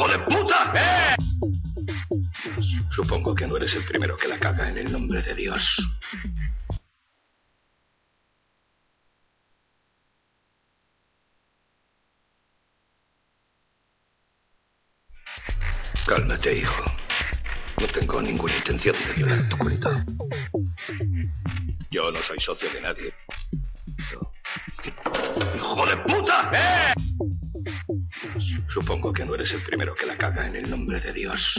¡Hijo de puta! ¡Eh! Supongo que no eres el primero que la caga en el nombre de Dios. Cálmate, hijo. No tengo ninguna intención de violar tu cuenta. Yo no soy socio de nadie. ¡Hijo de puta! ¡Eh! Supongo que no eres el primero que la caga en el nombre de Dios.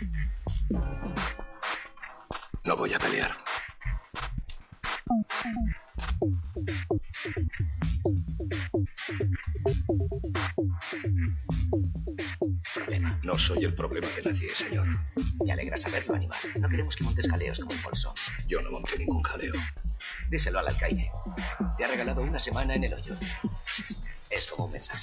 No voy a pelear. Problema. No soy el problema de nadie, señor. Me alegra saberlo, animal. No queremos que montes jaleos como un bolsón. Yo no monté ningún jaleo. Díselo al alcaide. Te ha regalado una semana en el hoyo. Es como un mensaje.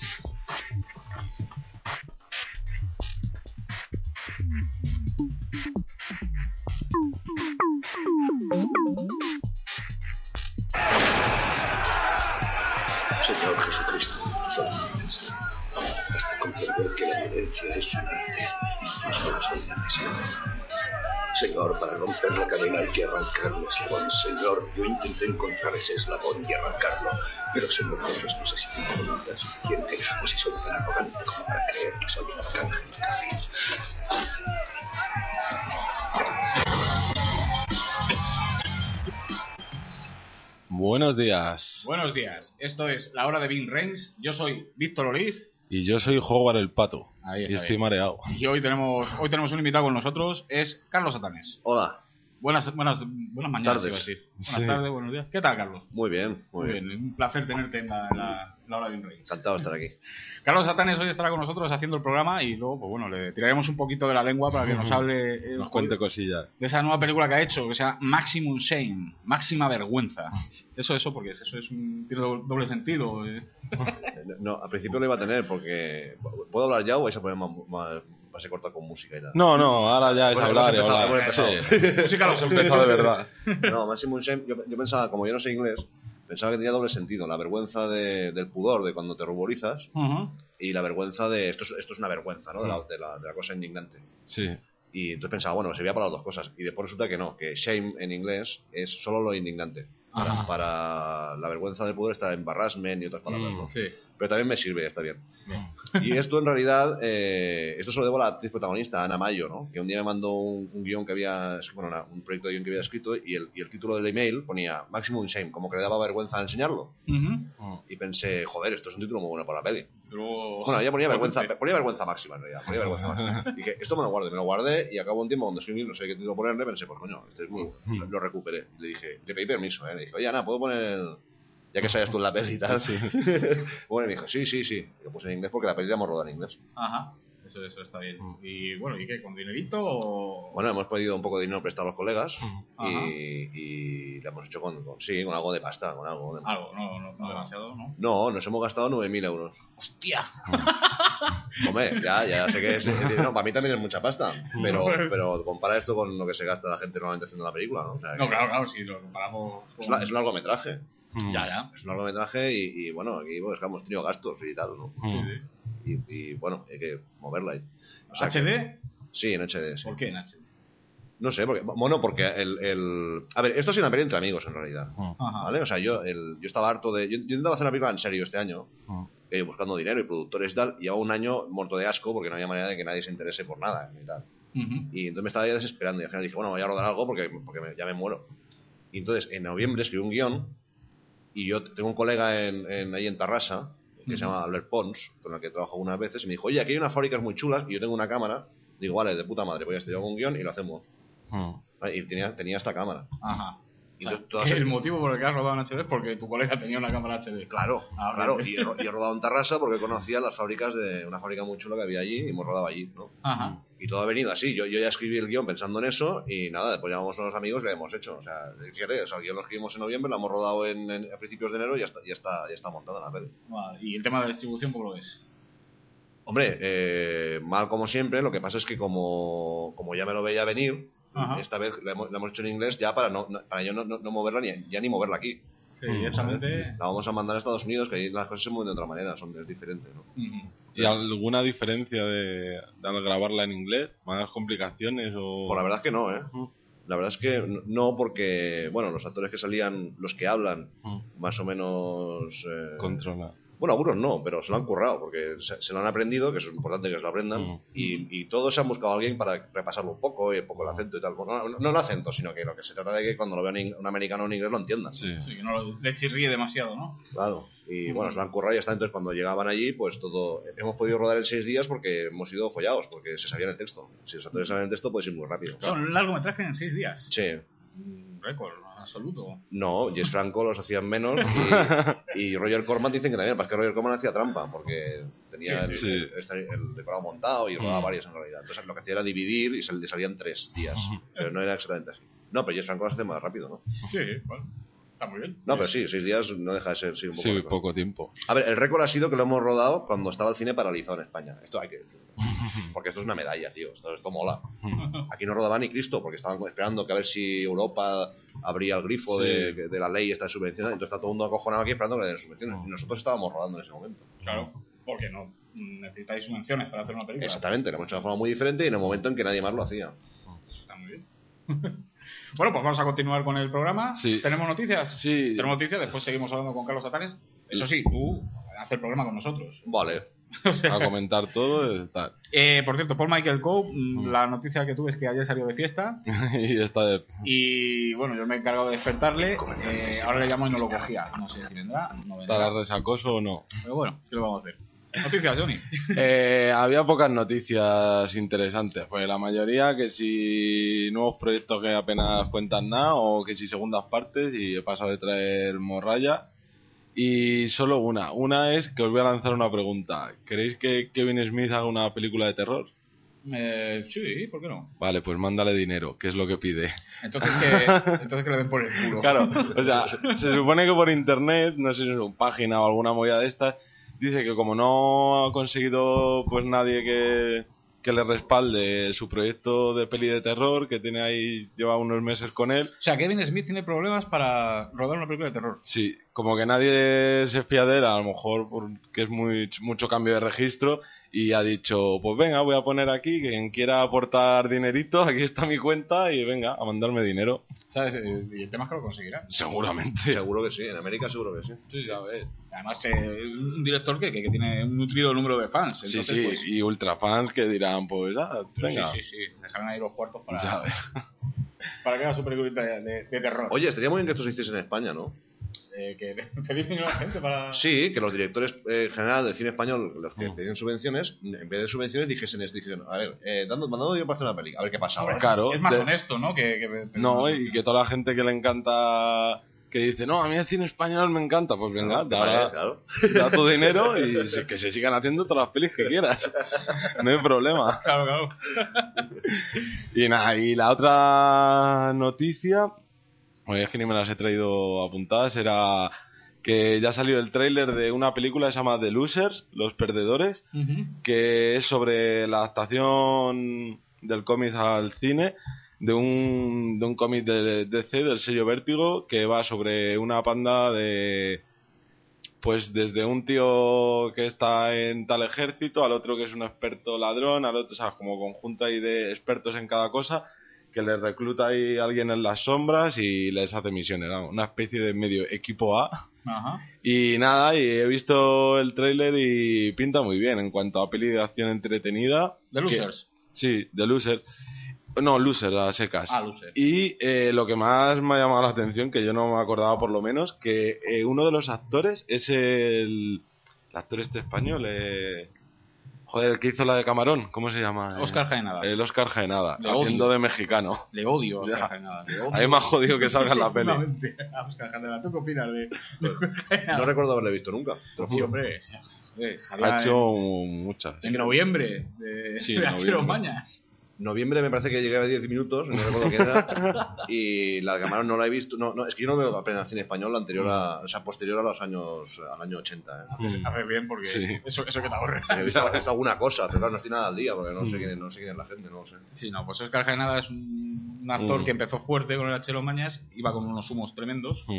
Señor Jesucristo, solo hasta comprender que la violencia es un arte. No solo soy la misión. Señor, para romper la cadena hay que arrancar un eslabón. Señor, yo intenté encontrar ese eslabón y arrancarlo. Pero, señor, no sé si tengo voluntad suficiente o si soy tan arrogante como para creer que soy un arcángel de Gabriel. Buenos días. Buenos días. Esto es La Hora de Vin Reigns. Yo soy Víctor Oriz. Y yo soy Howard el Pato. Ahí está, y estoy mareado. Y hoy tenemos un invitado con nosotros. Es Carlos Satanes. Hola. Buenas mañanas, Tardes. iba a decir. Buenas Sí. tardes, buenos días. ¿Qué tal, Carlos? Muy bien. Un placer tenerte en la Hora de Vin Reigns. Encantado de estar aquí. Carlos Satanes hoy estará con nosotros haciendo el programa y luego, pues bueno, le tiraremos un poquito de la lengua para que nos hable Nos cuente cosillas. de esa nueva película que ha hecho, que se llama Maximum Shame, Máxima Vergüenza. Eso, porque eso es tiene doble sentido. No, al principio lo iba a tener porque... ¿Puedo hablar ya o vais a poner más se corta con música y tal? No, ahora ya es Bueno, hablar y hemos hablar. empezado. Sí. Música Hemos empezado de verdad. No, Maximum Shame, yo pensaba, como yo no sé inglés, pensaba que tenía doble sentido. La vergüenza del pudor, de cuando te ruborizas, y la vergüenza de... Esto es una vergüenza, ¿no? De la cosa indignante. Sí. Y entonces pensaba, bueno, servía para las dos cosas. Y después resulta que no, que shame en inglés es solo lo indignante. Para la vergüenza del pudor está embarrassment y otras palabras, ¿no? Sí. Pero también me sirve, está bien. Y esto en realidad, esto se lo debo a la actriz protagonista, Ana Mayo, ¿no? Que un día me mandó un guión que había, bueno, un proyecto de guión que había escrito y el título del email ponía Maximum Shame, como que le daba vergüenza enseñarlo. Y pensé, joder, esto es un título muy bueno para la peli. Pero... Bueno, ya ponía vergüenza máxima en realidad, ponía vergüenza máxima. Dije, esto me lo guardé y acabo un tiempo cuando escribí, no sé qué título ponerle, pensé, pues coño, este es muy bueno. Lo recuperé. Le pedí permiso, le dije, oye Ana, ¿puedo poner...? Ya que sabes tú en la peli y tal. Sí. Bueno, me dijo, sí. Lo puse en inglés porque la peli la hemos rodado en inglés. Ajá, eso está bien. Y bueno, ¿y qué? ¿Con dinerito o...? Bueno, hemos pedido un poco de dinero prestado a los colegas y lo hemos hecho con algo de pasta, con algo. Algo, no demasiado, ¿no? No, nos hemos gastado 9.000 euros. ¡Hostia! Hombre, ya sé que es... No, para mí también es mucha pasta, pero compara esto con lo que se gasta la gente normalmente haciendo la película, ¿no? O sea, no, claro, si lo comparamos con... Es un largometraje. Ya. Es un largometraje y bueno, aquí pues, hemos tenido gastos y tal, ¿no? Y bueno, hay que moverla ahí. O sea, ¿HD? Sí, en HD, sí. ¿Por qué en HD? No sé, porque a ver, esto es una peli entre amigos en realidad. ¿Vale? O sea, yo estaba harto de... Yo intentaba hacer una película en serio este año, buscando dinero y productores y tal, y llevaba un año muerto de asco porque no había manera de que nadie se interese por nada y tal. Y entonces me estaba ya desesperando y al final dije, bueno, voy a rodar algo porque ya me muero. Y entonces en noviembre escribí un guión y yo tengo un colega ahí en Tarrasa que se llama Albert Pons, con el que trabajo algunas veces, y me dijo, oye, aquí hay unas fábricas muy chulas y yo tengo una cámara. Digo, vale, de puta madre, pues ya te hago un guión y lo hacemos. Y tenía esta cámara. Ajá. Y el motivo por el que has rodado en HD es porque tu colega tenía una cámara HD. Claro. Y he rodado en Tarrasa porque conocía las fábricas de una fábrica muy chula que había allí y hemos rodado allí, ¿no? Ajá. Y todo ha venido así. Yo ya escribí el guión pensando en eso y nada, después llamamos a unos amigos que hemos hecho. O sea, fíjate, el guión lo escribimos en noviembre, lo hemos rodado a principios de enero y ya está montada la peli. Vale. ¿Y el tema de distribución cómo lo ves? Hombre, mal como siempre. Lo que pasa es que como ya me lo veía venir, esta vez la hemos hecho en inglés ya para yo no moverla ni moverla aquí. Sí, directamente. La vamos a mandar a Estados Unidos, que ahí las cosas se mueven de otra manera, es diferente, ¿no? ¿Y alguna diferencia al grabarla en inglés? ¿Más complicaciones o...? Pues la verdad es que no, ¿eh? La verdad es que no, porque, bueno, los actores que salían, los que hablan, más o menos... Controla. Bueno, algunos no, pero se lo han currado, porque se lo han aprendido, que eso es importante que se lo aprendan, y todos se han buscado a alguien para repasarlo un poco, y un poco el acento y tal. Bueno, no el acento, sino que lo que se trata de que cuando lo vean un americano o un inglés lo entiendan. Sí, que no le chirríe demasiado, ¿no? Claro, y bueno, se lo han currado y ya está. Entonces, cuando llegaban allí, pues todo... Hemos podido rodar en 6 días porque hemos sido follados, porque se sabían el texto. Si los actores saben el texto, puede ir muy rápido. Claro. Son largometrajes en 6 días. Sí. Récord absoluto. No, Jess Franco los hacían menos y Roger Corman dicen que también, para que Roger Corman hacía trampa porque tenía el decorado montado y rodaba varios en realidad. Entonces lo que hacía era dividir y le salían 3 días, pero no era exactamente así. No, pero Jess Franco los hace más rápido, ¿no? Sí, bueno, está muy bien. No, pero sí, 6 días no deja de ser un poco. Sí, poco tiempo. A ver, el récord ha sido que lo hemos rodado cuando estaba el cine paralizado en España. Esto hay que decirlo. Porque esto es una medalla, tío. Esto mola. Aquí no rodaba ni Cristo, porque estaban esperando que a ver si Europa abría el grifo de la ley esta de subvenciones. Entonces está todo el mundo acojonado aquí esperando que le den subvenciones. Y nosotros estábamos rodando en ese momento. Claro, porque no necesitáis subvenciones para hacer una película. Exactamente, lo hemos hecho de una forma muy diferente y en el momento en que nadie más lo hacía. Está muy bien. Bueno, pues vamos a continuar con el programa. Sí. ¿Tenemos noticias? Sí. Tenemos noticias, después seguimos hablando con Carlos Atanes. Eso sí, tú haces el programa con nosotros. Vale. O sea, a comentar todo tal. Por cierto, Paul Michael Coe, la noticia que tuve es que ayer salió de fiesta. Y bueno, yo me he encargado de despertarle. Ahora le llamo y no lo cogía. No sé si vendrá, no vendrá. ¿Estará resacoso o no? Pero bueno, ¿qué lo vamos a hacer? Noticias, Johnny. Había pocas noticias interesantes, pues la mayoría que si nuevos proyectos que apenas cuentan nada o que si segundas partes, y he pasado de traer morralla. Y solo una es que os voy a lanzar una pregunta. ¿Queréis que Kevin Smith haga una película de terror? Sí, ¿por qué no? Vale, pues mándale dinero, que es lo que pide. Entonces que le den por el culo. Claro, o sea, se supone que por internet, no sé si es una página o alguna movida de estas, dice que como no ha conseguido pues nadie que le respalde su proyecto de peli de terror, que tiene ahí, lleva unos meses con él. O sea, Kevin Smith tiene problemas para rodar una película de terror. Sí, como que nadie se fía de él, a lo mejor porque es mucho cambio de registro, y ha dicho, pues venga, voy a poner aquí, que quien quiera aportar dinerito, aquí está mi cuenta, y venga, a mandarme dinero. ¿Sabes? Y el tema es que lo conseguirá. Seguramente. Seguro que sí, en América seguro que sí. Sí, ya ves. Además, un director que tiene un nutrido número de fans. Entonces, sí, pues, y ultra fans que dirán, pues venga. Sí. Dejarán ahí los cuartos para, Ya ves. para que haga su película de terror. Oye, estaría muy bien que esto se hiciese en España, ¿no? Que pedir dinero a la gente para... Sí, que los directores en general del cine español, los que piden subvenciones, en vez de subvenciones dijesen a ver, mandando dinero para hacer una película, a ver qué pasa ahora. Claro, es más honesto, ¿no? No, y que toda la gente que le encanta, que dice, no, a mí el cine español me encanta, pues venga, da tu dinero y que se sigan haciendo todas las pelis que quieras. No hay problema. Claro. Y nada, y la otra noticia, es que ni me las he traído apuntadas, era que ya salió el tráiler de una película que se llama The Losers, Los Perdedores, que es sobre la adaptación del cómic al cine de un cómic de DC, del sello Vértigo, que va sobre una panda de... Pues desde un tío que está en tal ejército, al otro que es un experto ladrón, al otro, o sea, como conjunto ahí de expertos en cada cosa, que les recluta ahí alguien en las sombras y les hace misiones, ¿no? Una especie de medio equipo A. Ajá. Y nada, y he visto el tráiler y pinta muy bien en cuanto a peli de acción entretenida. ¿The Losers? Sí, The Losers. No, Losers, a secas. Losers. Y lo que más me ha llamado la atención, que yo no me acordaba por lo menos, que uno de los actores es el actor este español, joder, el que hizo la de Camarón, ¿cómo se llama? Oscar Jaenada. El Oscar Jaenada, Le haciendo odio. de mexicano. Le odio a Oscar Jaenada. A mí me ha jodido que salga en la peli. A Oscar Jaenada. ¿Tú qué opinas de No recuerdo haberle visto nunca. Te lo Sí, juro. hombre. Ha hecho muchas. En noviembre Sí, de en Achero noviembre. Mañas. Noviembre me parece que llegué a 10 minutos, no recuerdo quién era. Y la de Camarón no la he visto. No, es que yo no veo apenas cine español anterior posterior a los años, al año 80. Haces bien porque Sí. eso que te ahorre. He visto alguna cosa, pero claro, no estoy nada al día porque no sé quién es la gente, no lo sé. Sí, no, pues Oscar Jaenada es un actor que empezó fuerte con el Achero Mañas, iba con unos humos tremendos.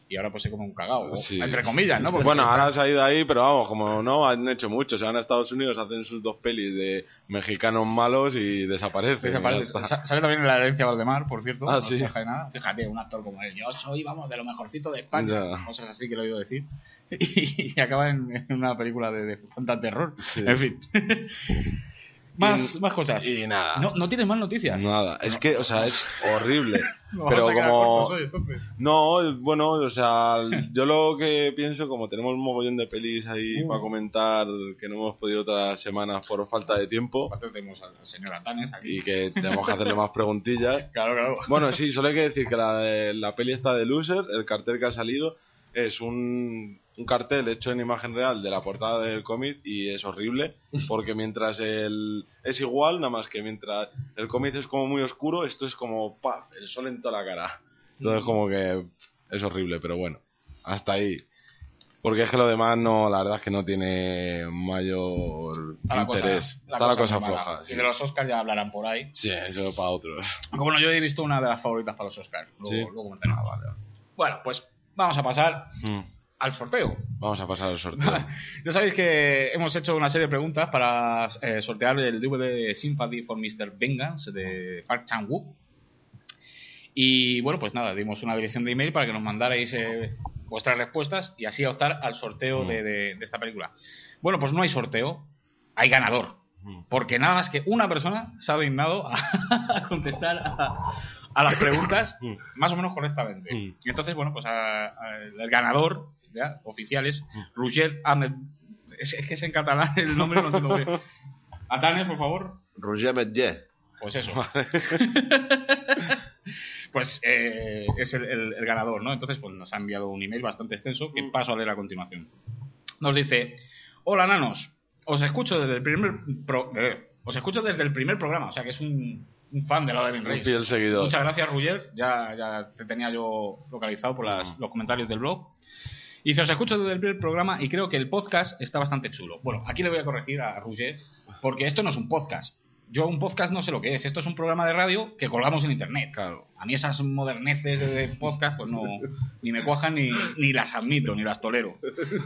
y ahora pues se come un cagao, sí. entre comillas, ¿no? Porque bueno, ahora se ha ido ahí, pero vamos, como no, han hecho mucho. Se van a Estados Unidos, hacen sus 2 pelis de mexicanos malos y desaparecen. Sale también en La herencia Valdemar, por cierto. Ah, sí. Fíjate, un actor como él. Yo soy, vamos, de lo mejorcito de España. Ya. Cosas así que lo he oído decir. Y acaba en una película de terror. Sí. En fin. Más cosas. Y nada. ¿No tienes más noticias? Nada. Es que, o sea, es horrible. pero como... No, bueno, o sea, yo lo que pienso, como tenemos un mogollón de pelis ahí para comentar que no hemos podido otras semanas por falta de tiempo. Aparte tenemos al señor Atanes aquí. Y que tenemos que hacerle más preguntillas. Claro. Bueno, sí, solo hay que decir que la peli está de Loser, el cartel que ha salido es un cartel hecho en imagen real de la portada del cómic y es horrible porque mientras es igual, nada más que mientras el cómic es como muy oscuro, esto es como ¡paf! El sol en toda la cara. Entonces como que es horrible, pero bueno, hasta ahí. Porque es que lo demás no, la verdad es que no tiene mayor interés. Está la cosa floja. Y de los Oscars ya hablarán por ahí. Sí, eso para otros. Bueno, yo he visto una de las favoritas para los Oscars. Luego comentaré. Vale. Bueno, pues vamos a pasar al sorteo. Vamos a pasar al sorteo. Ya sabéis que hemos hecho una serie de preguntas para sortear el DVD de Sympathy for Mr. Vengeance de Park Chan-wook. Y bueno, pues nada, dimos una dirección de email para que nos mandarais vuestras respuestas y así optar al sorteo de esta película. Bueno, pues no hay sorteo, hay ganador. Porque nada más que una persona se ha dignado a contestar a las preguntas más o menos correctamente. Y entonces, bueno, pues el ganador ya oficial es Roger Ahmed. Es que es en catalán el nombre, no entiendo bien. Atanes, por favor. Roger Ahmed. Pues eso. Pues es el ganador, ¿no? Entonces, pues nos ha enviado un email bastante extenso que paso a leer a continuación. Nos dice: hola, nanos. Os escucho desde el primer programa, o sea que es un fan de la Devin Race. Fiel seguidor. Muchas gracias, Roger. Ya te tenía yo localizado por los comentarios del blog. Y dice: os escucho desde el primer programa y creo que el podcast está bastante chulo. Bueno, aquí le voy a corregir a Roger, porque esto no es un podcast. Yo un podcast no sé lo que es. Esto es un programa de radio que colgamos en internet. Claro. A mí esas moderneces de podcast pues no ni me cuajan ni las admito, ni las tolero.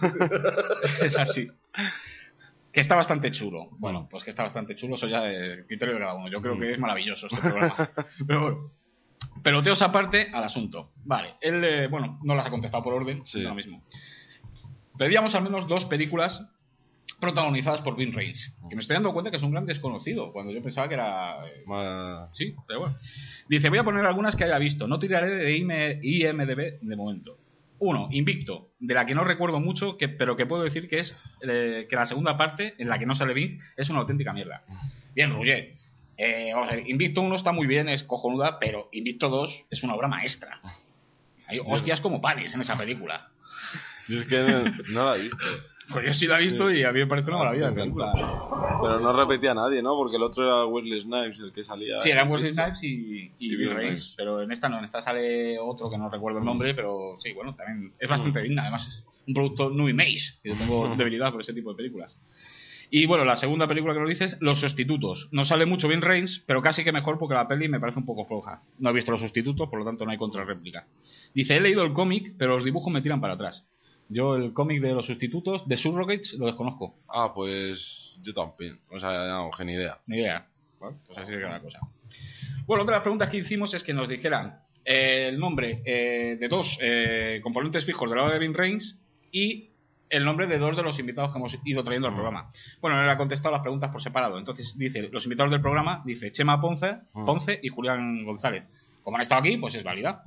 Es así. Que está bastante chulo. Bueno, pues que está bastante chulo, eso ya es criterio de cada uno. Yo creo que es maravilloso este programa. Pero bueno, peloteos aparte al asunto. Vale, él, bueno, no las ha contestado por orden, sí. Lo mismo. Pedíamos al menos 2 películas protagonizadas por Vin Rames, que me estoy dando cuenta que es un gran desconocido, cuando yo pensaba que era... Sí, pero bueno. Dice: voy a poner algunas que haya visto, no tiraré de IMDb de momento. 1, Invicto, de la que no recuerdo mucho, pero que puedo decir que es que la segunda parte, en la que no sale Vin, es una auténtica mierda. Bien, Roger. Vamos a ver, Invicto 1 está muy bien, es cojonuda, pero Invicto 2 es una obra maestra. Hay hostias como panes en esa película. Yo es que no la he visto. Pues yo sí la he visto y a mí me parece una maravilla de película. Pero no repetía a nadie, ¿no? Porque el otro era Wesley Snipes, el que salía... Sí, era Wesley Snipes y Vin Rames. Pero en esta no, en esta sale otro que no recuerdo el nombre, pero sí, bueno, también es bastante digna. Además es un producto Nui Mace, y yo tengo debilidad por ese tipo de películas. Y bueno, la segunda película que nos dices, Los Sustitutos. No sale mucho Vin Rames, pero casi que mejor porque la peli me parece un poco floja. No he visto Los Sustitutos, por lo tanto no hay contrarréplica. Dice: he leído el cómic, pero los dibujos me tiran para atrás. Yo el cómic de Los Sustitutos, de Surrogates, lo desconozco. Ah, pues yo también. O sea, no, ni idea. Ni idea. Bueno, pues así es la cosa. Bueno, otra de las preguntas que hicimos es que nos dijeran el nombre de 2 componentes fijos de la obra de Vin Rames y el nombre de 2 de los invitados que hemos ido trayendo al programa. Bueno, él ha contestado las preguntas por separado. Entonces dice, los invitados del programa, dice Chema Ponce y Julián González. Como han estado aquí, pues es válida.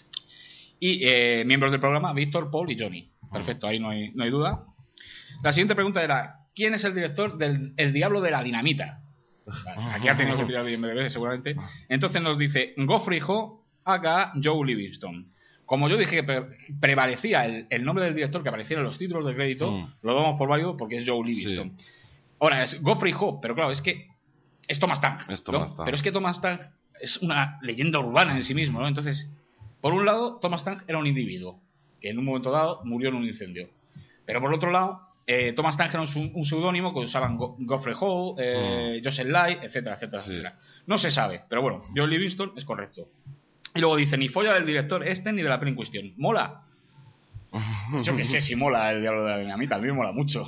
Y miembros del programa, Víctor, Paul y Johnny. Perfecto, ahí no hay duda. La siguiente pregunta era: ¿quién es el director del El Diablo de la Dinamita? Vale, aquí ha tenido que tirar bien IMDb, seguramente. Entonces nos dice Geoffrey Ho, aka Joe Livingston. Como yo dije que prevalecía el nombre del director que apareciera en los títulos de crédito, lo damos por válido porque es Joe Livingston. Sí. Ahora, es Geoffrey Ho, pero claro, es que es Thomas Tank. Pero es que Thomas Tank es una leyenda urbana en sí mismo, ¿no? Entonces, por un lado, Thomas Tank era un individuo que en un momento dado murió en un incendio. Pero por otro lado, Thomas Tank era un seudónimo que usaban Geoffrey Ho, Joseph Light, etcétera, etcétera, sí. Etcétera. No se sabe, pero bueno, Joe Livingston es correcto. Y luego dice: ni folla del director ni de la peli en cuestión. ¿Mola? Yo que sé si mola el Diablo de la Dinamita, a mí me mola mucho.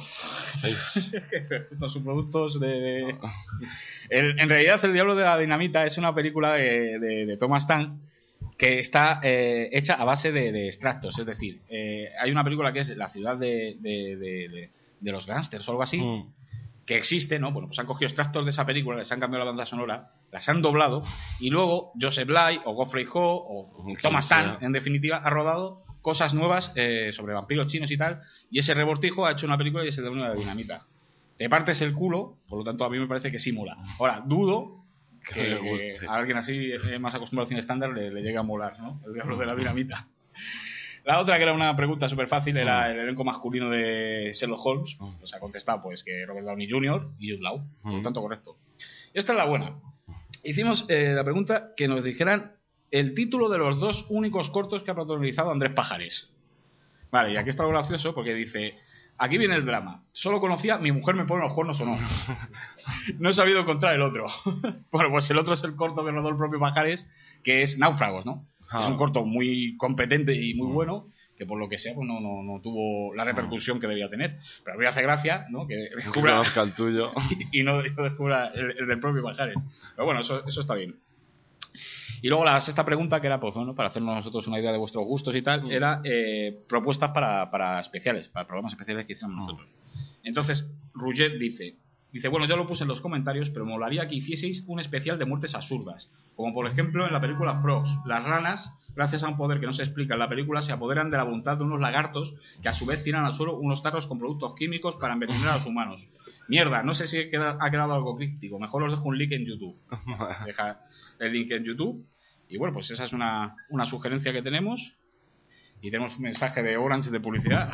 Estos subproductos de... En realidad el Diablo de la Dinamita es una película de Thomas Tann que está hecha a base de extractos, es decir, hay una película que es La ciudad de los gángsters o algo así, que existe, ¿no? Bueno, pues han cogido extractos de esa película, les han cambiado la banda sonora, las han doblado, y luego Joseph Bly o Godfrey Ho o Thomas Tann, en definitiva, ha rodado cosas nuevas sobre vampiros chinos y tal, y ese revoltijo ha hecho una película y es el Diablo de la Dinamita. Te partes el culo, por lo tanto a mí me parece que sí mola. Ahora, dudo que a alguien así más acostumbrado al cine estándar le llegue a molar, ¿no? El Diablo de la Dinamita. La otra, que era una pregunta súper fácil, era el elenco masculino de Sherlock Holmes. Pues ha contestado pues que Robert Downey Jr. y Jude Law, por lo tanto correcto. Esta es la buena. Hicimos la pregunta que nos dijeran el título de los 2 únicos cortos que ha protagonizado Andrés Pajares. Vale, y aquí está lo gracioso porque dice: aquí viene el drama. Solo conocía Mi mujer me pone los cuernos o no. No he sabido encontrar el otro. Bueno, pues el otro es el corto que rodó el propio Pajares, que es Náufragos, ¿no? Es un corto muy competente y muy bueno, que por lo que sea pues no tuvo la repercusión que debía tener. Pero a mí me hace gracia, ¿no? Que descubra el tuyo y no descubra el del propio Pajares. Pero bueno, eso está bien. Y luego la sexta pregunta, que era pues bueno, para hacernos nosotros una idea de vuestros gustos y tal, era propuestas para especiales, para programas especiales que hiciéramos nosotros. Entonces Roger dice, bueno, yo lo puse en los comentarios, pero molaría que hicieseis un especial de muertes absurdas, como por ejemplo en la película Frogs. Las ranas, gracias a un poder que no se explica en la película, se apoderan de la voluntad de unos lagartos que a su vez tiran al suelo unos tarros con productos químicos para envenenar a los humanos. Mierda, no sé si ha quedado algo críptico. Mejor os dejo un link en YouTube. Deja el link en YouTube. Y bueno, pues esa es una sugerencia que tenemos. Y tenemos un mensaje de Orange de publicidad.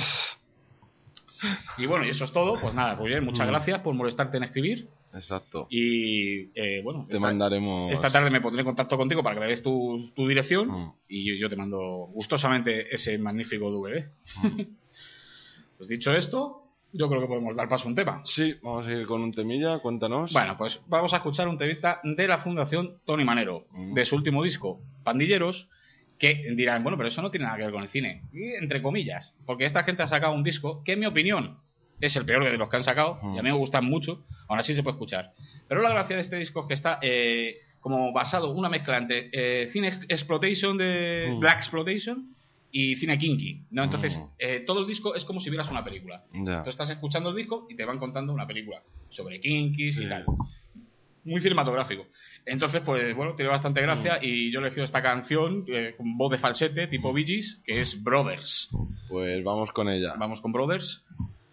Y bueno, y eso es todo. Pues nada, Roger, muchas gracias por molestarte en escribir. Exacto. Y bueno, mandaremos... esta tarde me pondré en contacto contigo para que me des tu dirección. Y yo te mando gustosamente ese magnífico DVD. Pues dicho esto, yo creo que podemos dar paso a un tema. Sí, vamos a ir con un temilla, cuéntanos. Bueno, pues vamos a escuchar un temita de la Fundación Tony Manero, de su último disco, Pandilleros, que dirán, bueno, pero eso no tiene nada que ver con el cine. Y entre comillas, porque esta gente ha sacado un disco que, en mi opinión, es el peor de los que han sacado, y a mí me gustan mucho, aún así se puede escuchar. Pero la gracia de este disco es que está como basado, una mezcla entre cine exploitation de Black Exploitation y cine kinky, ¿no? Entonces, todo el disco es como si vieras una película. Tú estás escuchando el disco y te van contando una película sobre kinkis y tal. Muy cinematográfico. Entonces, pues bueno, tiene bastante gracia y yo he elegido esta canción con voz de falsete, tipo Bee Gees, que es Brothers. Pues vamos con ella. Vamos con Brothers.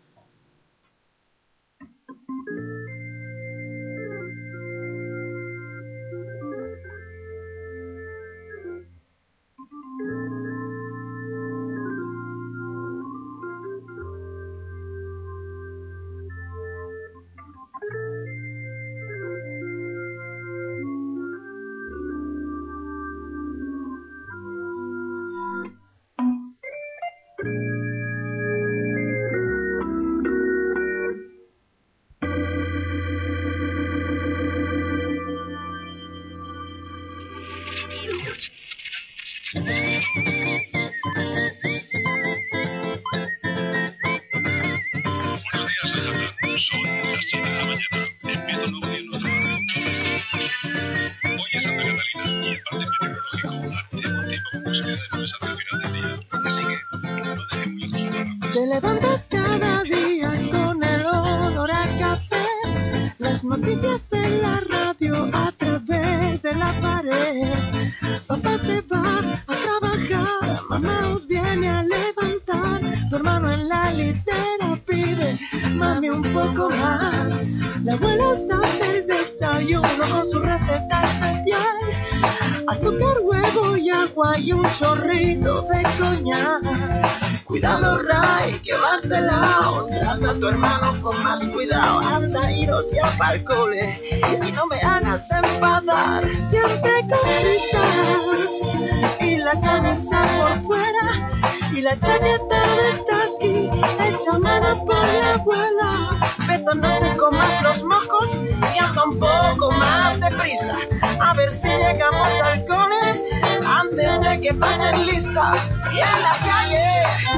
Te levantas cada día con el olor a café, las noticias en la radio a través de la pared. Papá se va a trabajar, mamá os viene a levantar, tu hermano en la litera pide, mami un poco más. La abuela os hace el desayuno con su receta especial, azúcar, huevo y agua y un chorrito de coñac. Cuidado, Ray, que vas de lado. Trata a tu hermano con más cuidado. Anda, iros ya pa'l cole y no me hagas enfadar. Siempre con risas y la camisa por fuera y la chaqueta de Tasky hecha mano por la abuela. Beto, no te comas los mocos y anda un poco más deprisa. A ver si llegamos al cole antes de que pasen lista. Y en la calle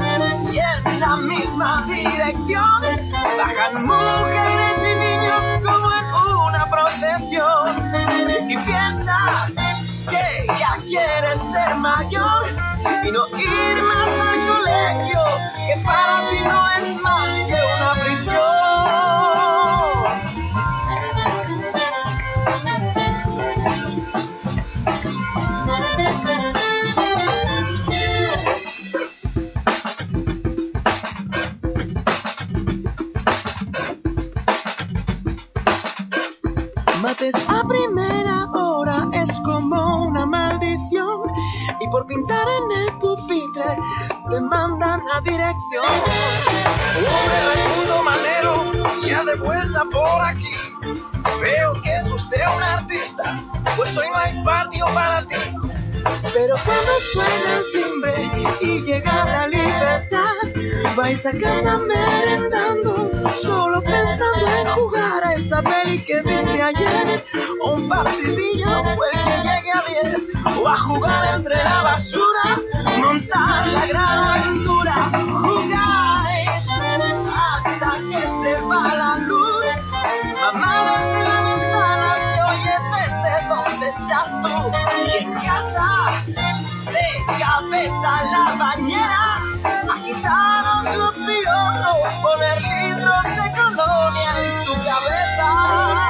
misma dirección. Bajan mujeres y niños como en una procesión. Y piensas que ya quieres ser mayor y no ir más al colegio, que para ti no es más que una prisión. Mates a primera hora es como una maldición, y por pintar en el pupitre te mandan a dirección. Hombre Raimundo Manero, ya de vuelta por aquí. Veo que es usted un artista, pues hoy no hay patio para ti. Pero cuando suena el timbre y llega la libertad, vais a casa merendando, solo pensando en jugar a esa peli que viste ayer, o un partidillo o el que llegue a 10, o a jugar entre la basura, montar la gran aventura. Jugáis hasta que se va la luz, mamá desde la ventana se oye desde donde estás tú, y en casa de cabeza la bañera, agitaron los piojos, poner litros de colonia en tu cabeza.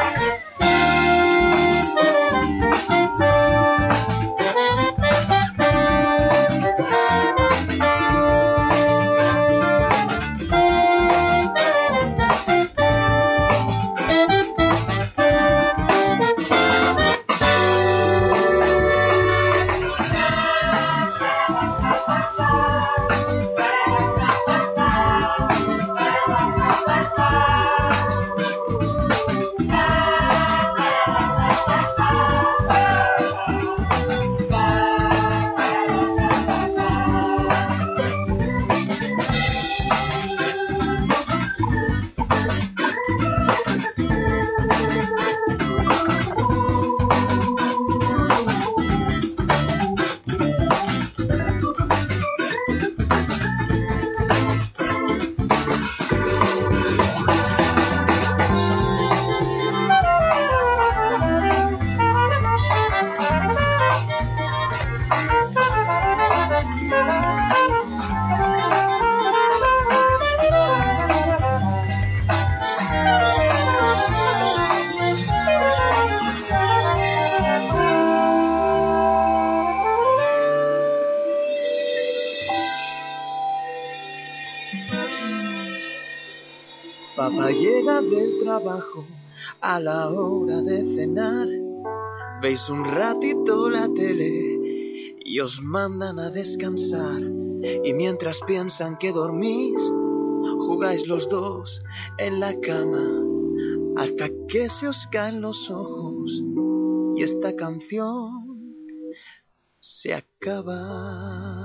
Papá llega del trabajo a la hora de cenar, veis un ratito la tele y os mandan a descansar, y mientras piensan que dormís, jugáis los dos en la cama hasta que se os caen los ojos y esta canción se acaba.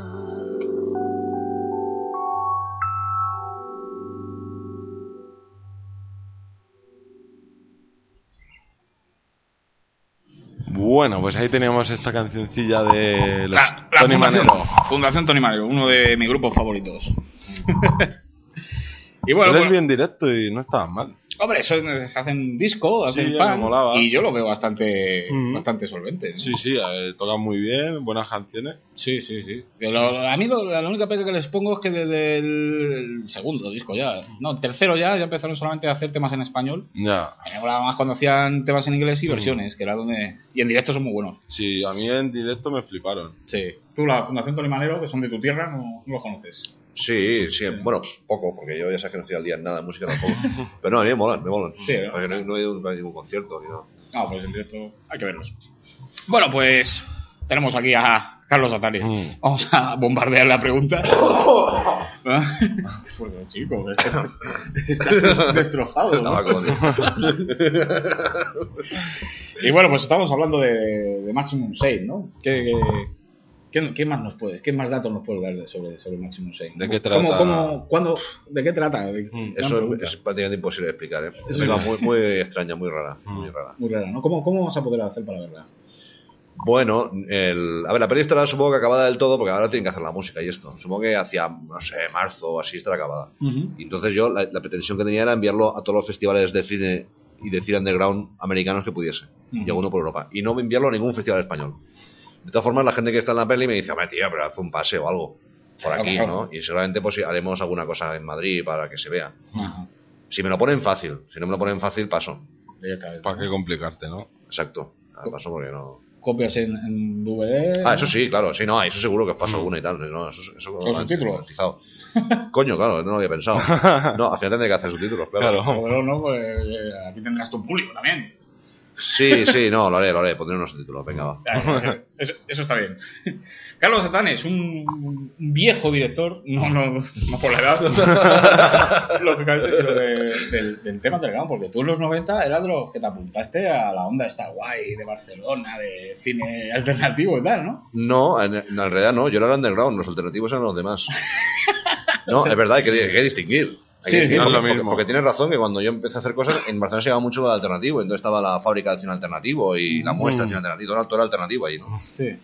Bueno, pues ahí teníamos esta cancioncilla de los Tony Manero. Fundación Tony Manero, uno de mis grupos favoritos. Y bueno, es bien directo y no estaba mal. Hombre, eso se hacen disco, hacen sí, fan, y yo lo veo bastante solvente, ¿no? Sí, tocan muy bien, buenas canciones. Sí. A mí la única pega que les pongo es que desde el segundo disco el tercero ya empezaron solamente a hacer temas en español. Ya. Me molaba más cuando hacían temas en inglés y versiones, que era donde... Y en directo son muy buenos. Sí, a mí en directo me fliparon. Sí. Tú, la Fundación Tony Manero, que son de tu tierra, no los conoces. Sí, bueno, poco, porque yo ya sé que no estoy al día en nada de música tampoco. Pero no, a mí me molan. Sí, porque no he ido a ningún concierto ni nada. No, pues en directo hay que verlos. Bueno, pues tenemos aquí a Carlos Atares. Vamos a bombardear la pregunta. Pues chico, estás destrozado, ¿no? Y bueno, pues estamos hablando de Maximum Save, ¿no? ¿Qué más nos puedes? ¿Qué más datos nos puedes dar sobre Maximum Save? ¿De qué trata? ¿Cuándo? ¿De qué trata? Eso es prácticamente imposible de explicar, ¿eh? Es muy extraña, muy rara. Muy rara. Muy rara, ¿no? ¿Cómo vas a poder hacer para verla? Bueno, a ver, la peli estará supongo que acabada del todo, porque ahora tienen que hacer la música y esto. Supongo que hacia, no sé, marzo o así estará acabada. Y entonces yo, la pretensión que tenía era enviarlo a todos los festivales de cine y de cine underground americanos que pudiese. Y alguno por Europa. Y no enviarlo a ningún festival español. De todas formas, la gente que está en la peli me dice, hombre, tío, pero haz un pase o algo por aquí, ¿no? Y seguramente pues haremos alguna cosa en Madrid para que se vea. Si me lo ponen fácil. Si no me lo ponen fácil, paso. ¿Para qué complicarte, no? Exacto. Paso porque no... Copias en DVD. Eso sí, claro, sí, no, eso seguro que os paso alguna y tal. No, eso ¿Con subtítulos? Coño, claro, no lo había pensado. No, al final tendré que hacer subtítulos, claro. Pero no, pues aquí tendrás tu público también. Sí, no, lo haré, pondré unos subtítulos, venga, va. Eso está bien. Carlos Satanes, un viejo director, no por la edad, lógicamente, sino del tema underground, porque tú en los 90 eras de los que te apuntaste a la onda esta guay de Barcelona, de cine alternativo y tal, ¿no? No, en realidad no, yo era el underground, los alternativos eran los demás. No, es verdad, hay que distinguir. Porque tienes razón que cuando yo empecé a hacer cosas, en Barcelona se llevaba mucho lo de alternativo, entonces estaba la fábrica de cine alternativo y la muestra de cine alternativo, todo era alternativo ahí, ¿no? Sí.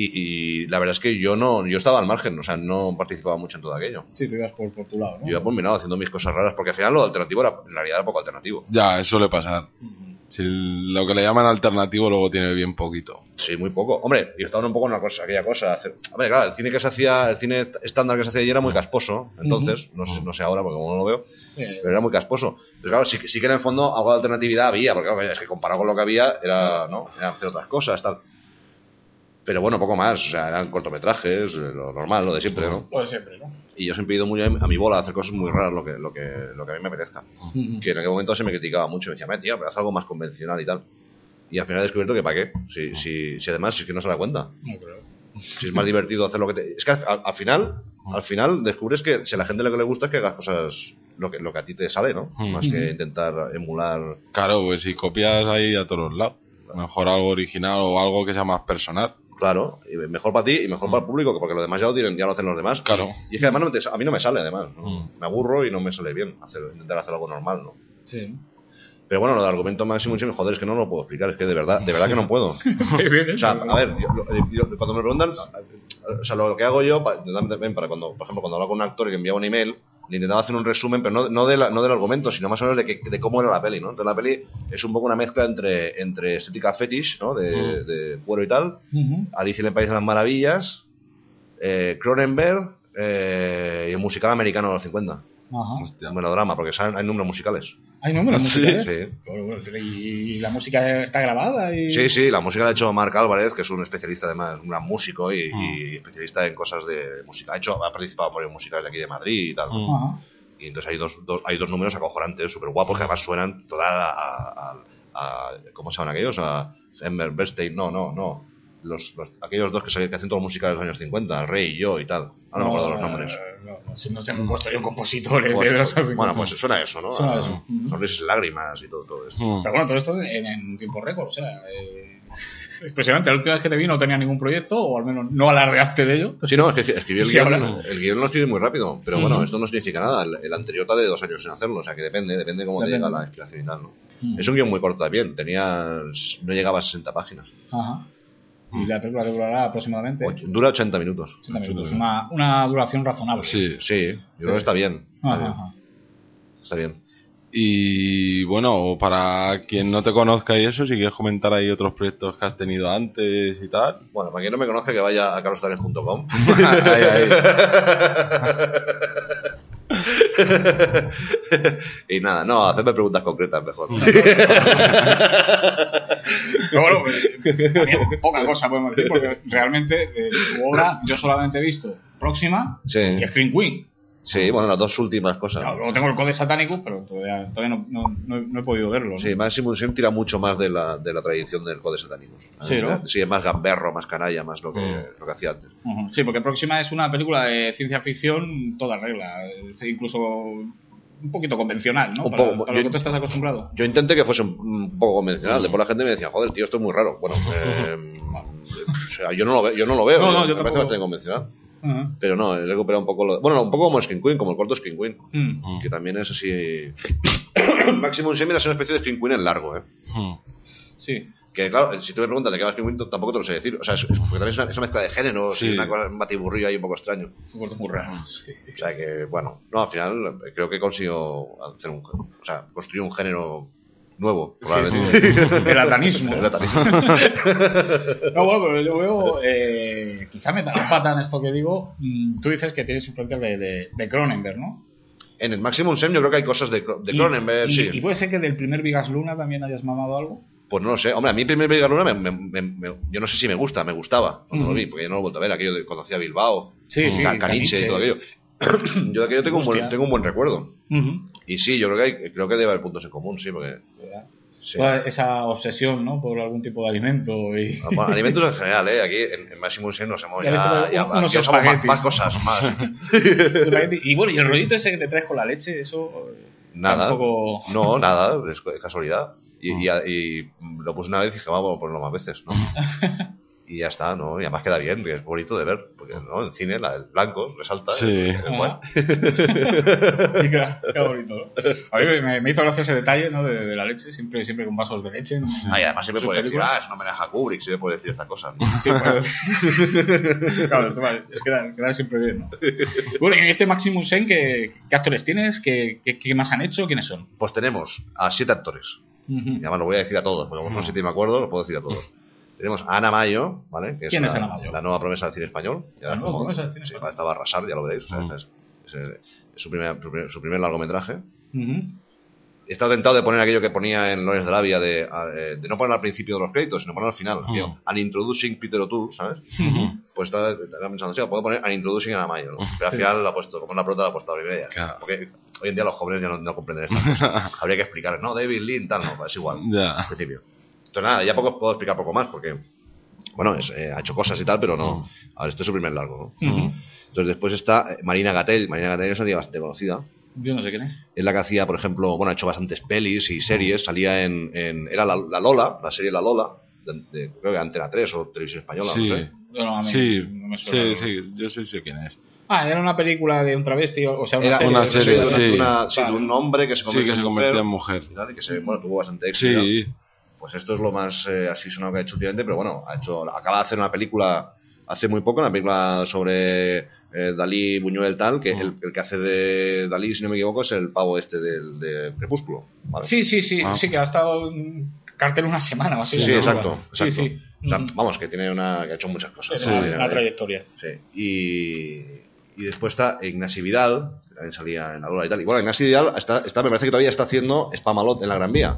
Y la verdad es que yo estaba al margen, o sea, no participaba mucho en todo aquello. Sí, tú ibas por tu lado, ¿no? Yo iba por mi lado haciendo mis cosas raras, porque al final lo alternativo en realidad era poco alternativo. Ya, eso suele pasar. Si lo que le llaman alternativo luego tiene bien poquito. Sí, muy poco. Hombre, y estaba un poco en aquella cosa. Hombre, claro, el cine estándar que se hacía ayer era muy casposo. Entonces, no sé ahora porque como no lo veo, pero era muy casposo. Entonces, claro, sí que en el fondo algo de alternatividad había, porque claro, es que comparado con lo que había, era hacer otras cosas, tal. Pero bueno, poco más, o sea, eran cortometrajes, lo normal, lo de siempre, ¿no? Lo de siempre, ¿no? Y yo siempre he ido muy a mi bola a hacer cosas muy raras, lo que a mí me apetezca. Que en aquel momento se me criticaba mucho, me decía, tío, pero haz algo más convencional y tal. Y al final he descubierto que ¿para qué? Si además es que no se da cuenta. No creo. Si es más divertido hacer lo que es que al final descubres que si a la gente lo que le gusta es que hagas cosas lo que a ti te sale, ¿no? Más que intentar emular. Claro, pues si copias ahí a todos lados. Mejor algo original o algo que sea más personal. Claro, y mejor para ti y mejor para el público, porque lo demás ya lo hacen los demás. Claro. Y es que además a mí no me sale, además. ¿no? Me aburro y no me sale bien intentar hacer algo normal, ¿no? Sí. Pero bueno, lo de argumento máximo, joder, es que no lo puedo explicar, es que de verdad que no puedo. O sea, a ver, yo, cuando me preguntan, o sea, lo que hago yo, también para cuando, por ejemplo, cuando hablo con un actor que enviaba un email, le intentaba hacer un resumen, pero no del argumento, sino más o menos de cómo era la peli, ¿no? Entonces la peli es un poco una mezcla entre estética fetish, ¿no? De cuero y tal, Alicia en el País de las Maravillas, Cronenberg y el musical americano de los 50. Ajá. Un melodrama, porque hay números musicales. ¿Hay números musicales? Sí. ¿Y la música está grabada? Sí, la música la ha hecho Marc Álvarez, que es un especialista además, un gran músico y especialista en cosas de música. Ha participado por musicales de aquí de Madrid y tal. Y entonces hay dos números acojonantes, súper guapos, que además suenan toda a ¿cómo se llaman aquellos? A Emmer, Bernstein, no. Aquellos dos que hacen todos los musicales de los años 50, el Rey y yo y tal. Ahora no me acuerdo los nombres. No tengo puesto yo compositores pues, de los años 50. Bueno, pues suena eso, ¿no? Suena eso. Sonrisas y lágrimas y todo esto. Pero bueno, todo esto en tiempo récord, o sea... Impresionante, la última vez que te vi no tenía ningún proyecto, o al menos no alardeaste de ello. Sí, no, es que escribí el guión lo escribí muy rápido, pero bueno, esto no significa nada. El anterior tardé 2 años en hacerlo, o sea que depende cómo te llega la inspiración y tal, ¿no? Es un guión muy corto también, no llegaba a 60 páginas. Ajá. ¿Y la película que durará aproximadamente? Dura 80 minutos. 80 minutos, una duración razonable. Sí, yo creo que está bien. Está bien. Y bueno, para quien no te conozca y eso, si quieres comentar ahí otros proyectos que has tenido antes y tal. Bueno, para quien no me conozca, que vaya a carlostanes.com. ahí. Y nada, no, hacerme preguntas concretas mejor. Pero bueno, poca cosa podemos decir, porque realmente tu obra yo solamente he visto Próxima y Scream Queen. Sí, bueno, las dos últimas cosas. Luego tengo el Codex Satanicus, pero todavía no he podido verlo, ¿no? Sí, Maximus Sin tira mucho más de la tradición del Codex Satanicus. Sí, ¿no? Sí, es más gamberro, más canalla, más lo que hacía antes. Sí, porque Próxima es una película de ciencia ficción toda regla, incluso un poquito convencional, ¿no? Para lo que tú estás acostumbrado. Yo intenté que fuese un poco convencional. Después la gente me decía, joder, tío, esto es muy raro. Bueno, o sea, yo no lo veo. No, yo me parece bastante convencional. Pero no, he recuperado un poco un poco como Scream Queen, como el corto Scream Queen, que también es así. Maximum Sin es una especie de Scream Queen en largo, Sí. Que claro, si tú me preguntas de qué va Spring Winter, tampoco te lo sé decir. O sea, porque también es una mezcla de géneros y un batiburrillo ahí un poco extraño. Un poco muy raro. Sí. O sea que, bueno, no, al final creo que consiguió hacer construir un género nuevo, probablemente. Sí. El latanismo. No, bueno, pero yo veo, quizá meta la pata en esto que digo. Tú dices que tienes influencias de Cronenberg, ¿no? En el Maximum Sem yo creo que hay cosas de Cronenberg, sí. ¿Y puede ser que del primer Vigas Luna también hayas mamado algo? Pues no lo sé. Hombre, a mí el primer Vigas Luna yo no sé si me gustaba cuando lo vi, porque yo no lo he vuelto a ver. Aquello de conocía Bilbao, Caniche y todo aquello. Yo de aquello tengo un buen recuerdo. Y sí, yo creo que debe haber puntos en común, sí, porque... Sí. Esa obsesión, ¿no? Por algún tipo de alimento y... Bueno, alimentos en general, aquí en Maximum Sem nos hemos unos somos más cosas, más. Y bueno, y el rollito ese que te traes con la leche, eso... Nada, tampoco... no, nada, es casualidad. Y lo puse una vez y dije, vamos a ponerlo más veces, ¿no? Y ya está, ¿no? Y además queda bien, que es bonito de ver, porque ¿no? En cine el blanco resalta. Sí. Bueno. Qué bonito, ¿no? A mí me hizo gracia ese detalle, ¿no? De la leche, siempre con vasos de leche. Y además siempre puedes decir, es un homenaje a Kubrick, siempre puedes decir esta cosa, ¿no? Sí, pues, claro, es queda siempre bien, ¿no? Bueno, y en este Maximum Sem, ¿qué actores tienes? ¿Qué más han hecho? ¿Quiénes son? Pues tenemos a 7 actores. Y además lo voy a decir a todos, porque como no sé si me acuerdo, lo puedo decir a todos. Tenemos a Ana Mayo, ¿vale? Que ¿Quién es Ana Mayo? La nueva promesa del cine español. La nueva promesa del cine español. Esta va a arrasar, ya lo veréis. O sea, es su primer largometraje. He estado tentado de poner aquello que ponía en Lawrence de Arabia de no ponerlo al principio de los créditos, sino ponerlo al final. Tío, An Introducing Peter O'Toole, ¿sabes? Pues estaba pensando, puedo poner An Introducing Ana Mayo, ¿no? Pero al final lo ha puesto, como una prota, la ha puesto a la primera. Claro. Porque hoy en día los jóvenes ya no comprenden estas cosas. Habría que explicar, no, David Lean, tal, no, es igual. Al principio. Entonces nada, ya puedo explicar poco más, porque bueno, ha hecho cosas y tal, pero no. A ver, este es su primer largo, ¿no? Entonces después está Marina Gatell. Marina Gatell es una tía bastante conocida. Yo no sé quién es. Es la que hacía, por ejemplo, ha hecho bastantes pelis y series. Salía era la Lola, la serie La Lola, creo que Antena 3 o Televisión Española, sí. no sé. No, no me suena. Sí, yo sé quién es. Era una película de un travesti, o sea, una serie de un hombre que se convertía en mujer. Y que tuvo bastante éxito. Sí. Pues esto es lo más así sonado que ha hecho últimamente, pero bueno, acaba de hacer una película hace muy poco, una película sobre Dalí, Buñuel tal, que el que hace de Dalí, si no me equivoco, es el pavo de Crepúsculo, ¿vale? Sí, que ha estado en cartel una semana o así. Sí, exacto. Sí. O sea, vamos, que que ha hecho muchas cosas. Una trayectoria. Sí. Y después está Ignasi Vidal, que también salía en la Lola y tal. Y bueno, Ignasi Vidal me parece que todavía está haciendo Spamalot en la Gran Vía.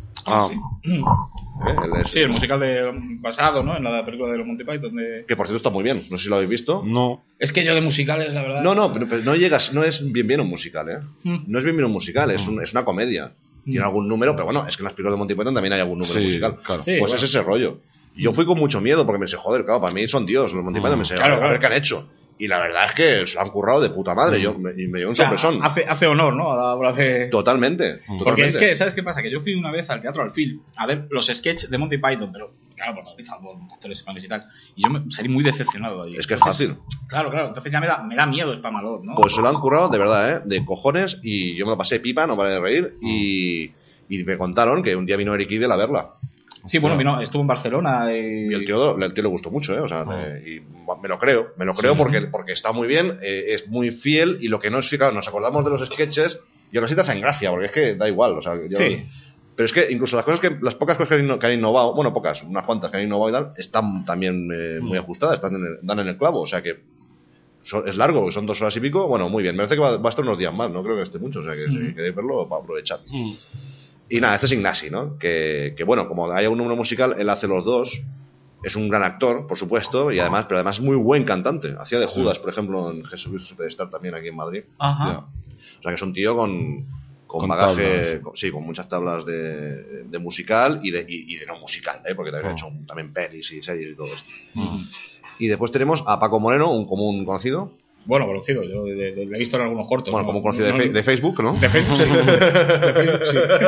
Sí, el musical basado, ¿no? En la película de los Monty Python. Que por cierto está muy bien, no sé si lo habéis visto. No. Es que yo de musicales, la verdad. No, pero no llegas, no es bien un musical, ¿eh? No es bien un musical, es una comedia. Tiene algún número, pero bueno, es que en las películas de Monty Python también hay algún número musical. Claro. Sí, pues es ese rollo. Y yo fui con mucho miedo porque me pensé, joder, claro, para mí son Dios los Monty Python, a ver qué han hecho. Y la verdad es que se lo han currado de puta madre. Me dio un sorpresón. Hace honor, ¿no? A la obra de... Totalmente. Porque es que, ¿sabes qué pasa? Que yo fui una vez al Teatro Alfil a ver los sketches de Monty Python, pero claro, protagonizado por actores españoles y tal. Y yo salí muy decepcionado de allí. Es que es fácil. Claro. Entonces ya me da miedo Spamalot, ¿no? Pues se lo han currado de verdad, de cojones. Y yo me lo pasé pipa, no paré de reír. Y me contaron que un día vino Eric Idle a verla. Sí, bueno, estuvo en Barcelona y el tío le gustó mucho, o sea, y me lo creo porque está muy bien, es muy fiel y lo que no es, claro, nos acordamos de los sketches y ahora sí te hacen gracia, porque es que da igual, o sea, pero es que incluso las pocas cosas que han innovado, bueno, pocas, unas cuantas que han innovado y tal, están también muy ajustadas, dan en el clavo, o sea que es largo, son 2 horas y pico, bueno, muy bien, merece que va a estar unos días más, no creo que esté mucho, o sea que si queréis verlo, para aprovechar. Y nada, este es Ignasi, ¿no? Que bueno, como haya un número musical, él hace los dos. Es un gran actor, por supuesto, y además es muy buen cantante. Hacía de Judas, por ejemplo, en Jesucristo Superstar también aquí en Madrid. Ajá. O sea que es un tío con bagaje, con muchas tablas de musical y de no musical, porque también ha hecho también pelis y series y todo esto. Y después tenemos a Paco Moreno, un común conocido. Bueno, conocido, yo le he visto en algunos cortos. Bueno, como conocido de Facebook, ¿no? De Facebook, sí. De Facebook,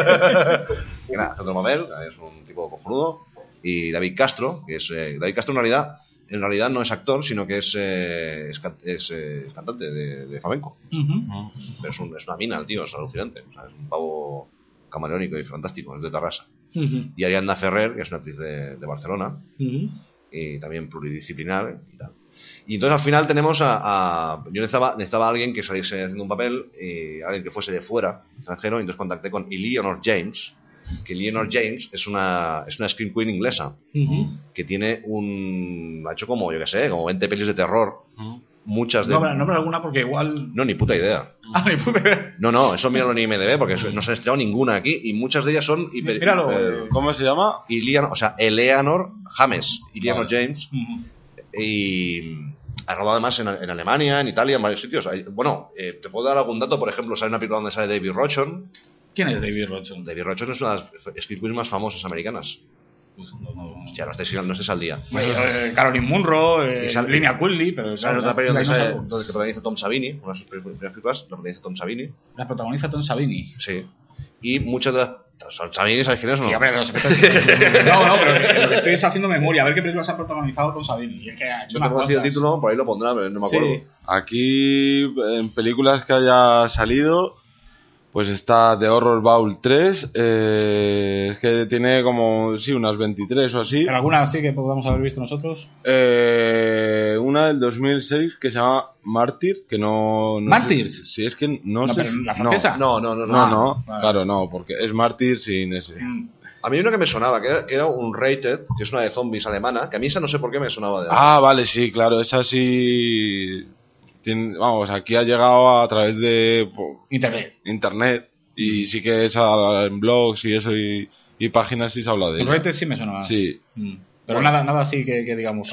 sí. Y nada, Alejandro Mabel, es un tipo cojonudo. Y David Castro, que es... David Castro en realidad no es actor, sino que es cantante de flamenco. Pero es una mina el tío, es alucinante. O sea, es un pavo camaleónico y fantástico, es de Tarrasa. y Ariadna Ferrer, que es una actriz de Barcelona, y también pluridisciplinar y tal. Y entonces al final tenemos yo necesitaba a alguien que saliese haciendo un papel, y alguien que fuese de fuera, extranjero, y entonces contacté con Eleanor James, que Eleanor James es una screen queen inglesa, que tiene ha hecho como 20 pelis de terror, muchas de... Nombra alguna porque igual... No, ni puta idea. Ni puta idea. No, eso míralo en IMDb, porque no se ha estrenado ninguna aquí, y muchas de ellas son... Míralo. ¿Cómo se llama? Eleanor James, Eleanor James, y... Ha rodado además en Alemania, en Italia, en varios sitios. Te puedo dar algún dato, por ejemplo, sale una película donde sale David Rochon. ¿Quién es David Rochon? David Rochon es una de las screen queens más famosas americanas. Hostia, no estés al día. Caroline Munro, Linnea Quigley, pero... Sale otra película donde protagoniza Tom Savini, una de sus primeras películas, la protagoniza Tom Savini. La protagoniza Tom Savini. Sí. Y muchas de las... ¿Savini sabes quién es o no? Sí, hombre, pero lo que estoy es haciendo memoria, a ver qué películas ha protagonizado Tom Savini. Y es que ha hecho no te puedo decir el título, por ahí lo pondrá, pero no me acuerdo. Sí. Aquí, en películas que haya salido, pues está The Horror Bowl 3, es que tiene como, unas 23 o así. ¿Pero alguna así que podamos haber visto nosotros? Una del 2006 que se llama Mártir, que no ¿Mártir? Sí, es que no sé. ¿La francesa? No. Vale. Claro, no, porque es Mártir sin ese. A mí una que me sonaba, que era un Rated, que es una de zombies alemana, que a mí esa no sé por qué me sonaba de... Vale, sí, claro, esa sí... Vamos, aquí ha llegado a través de internet y sí que en blogs y eso y páginas sí se habla de ella. El Rated sí me sonaba. Sí. Pero nada así que digamos...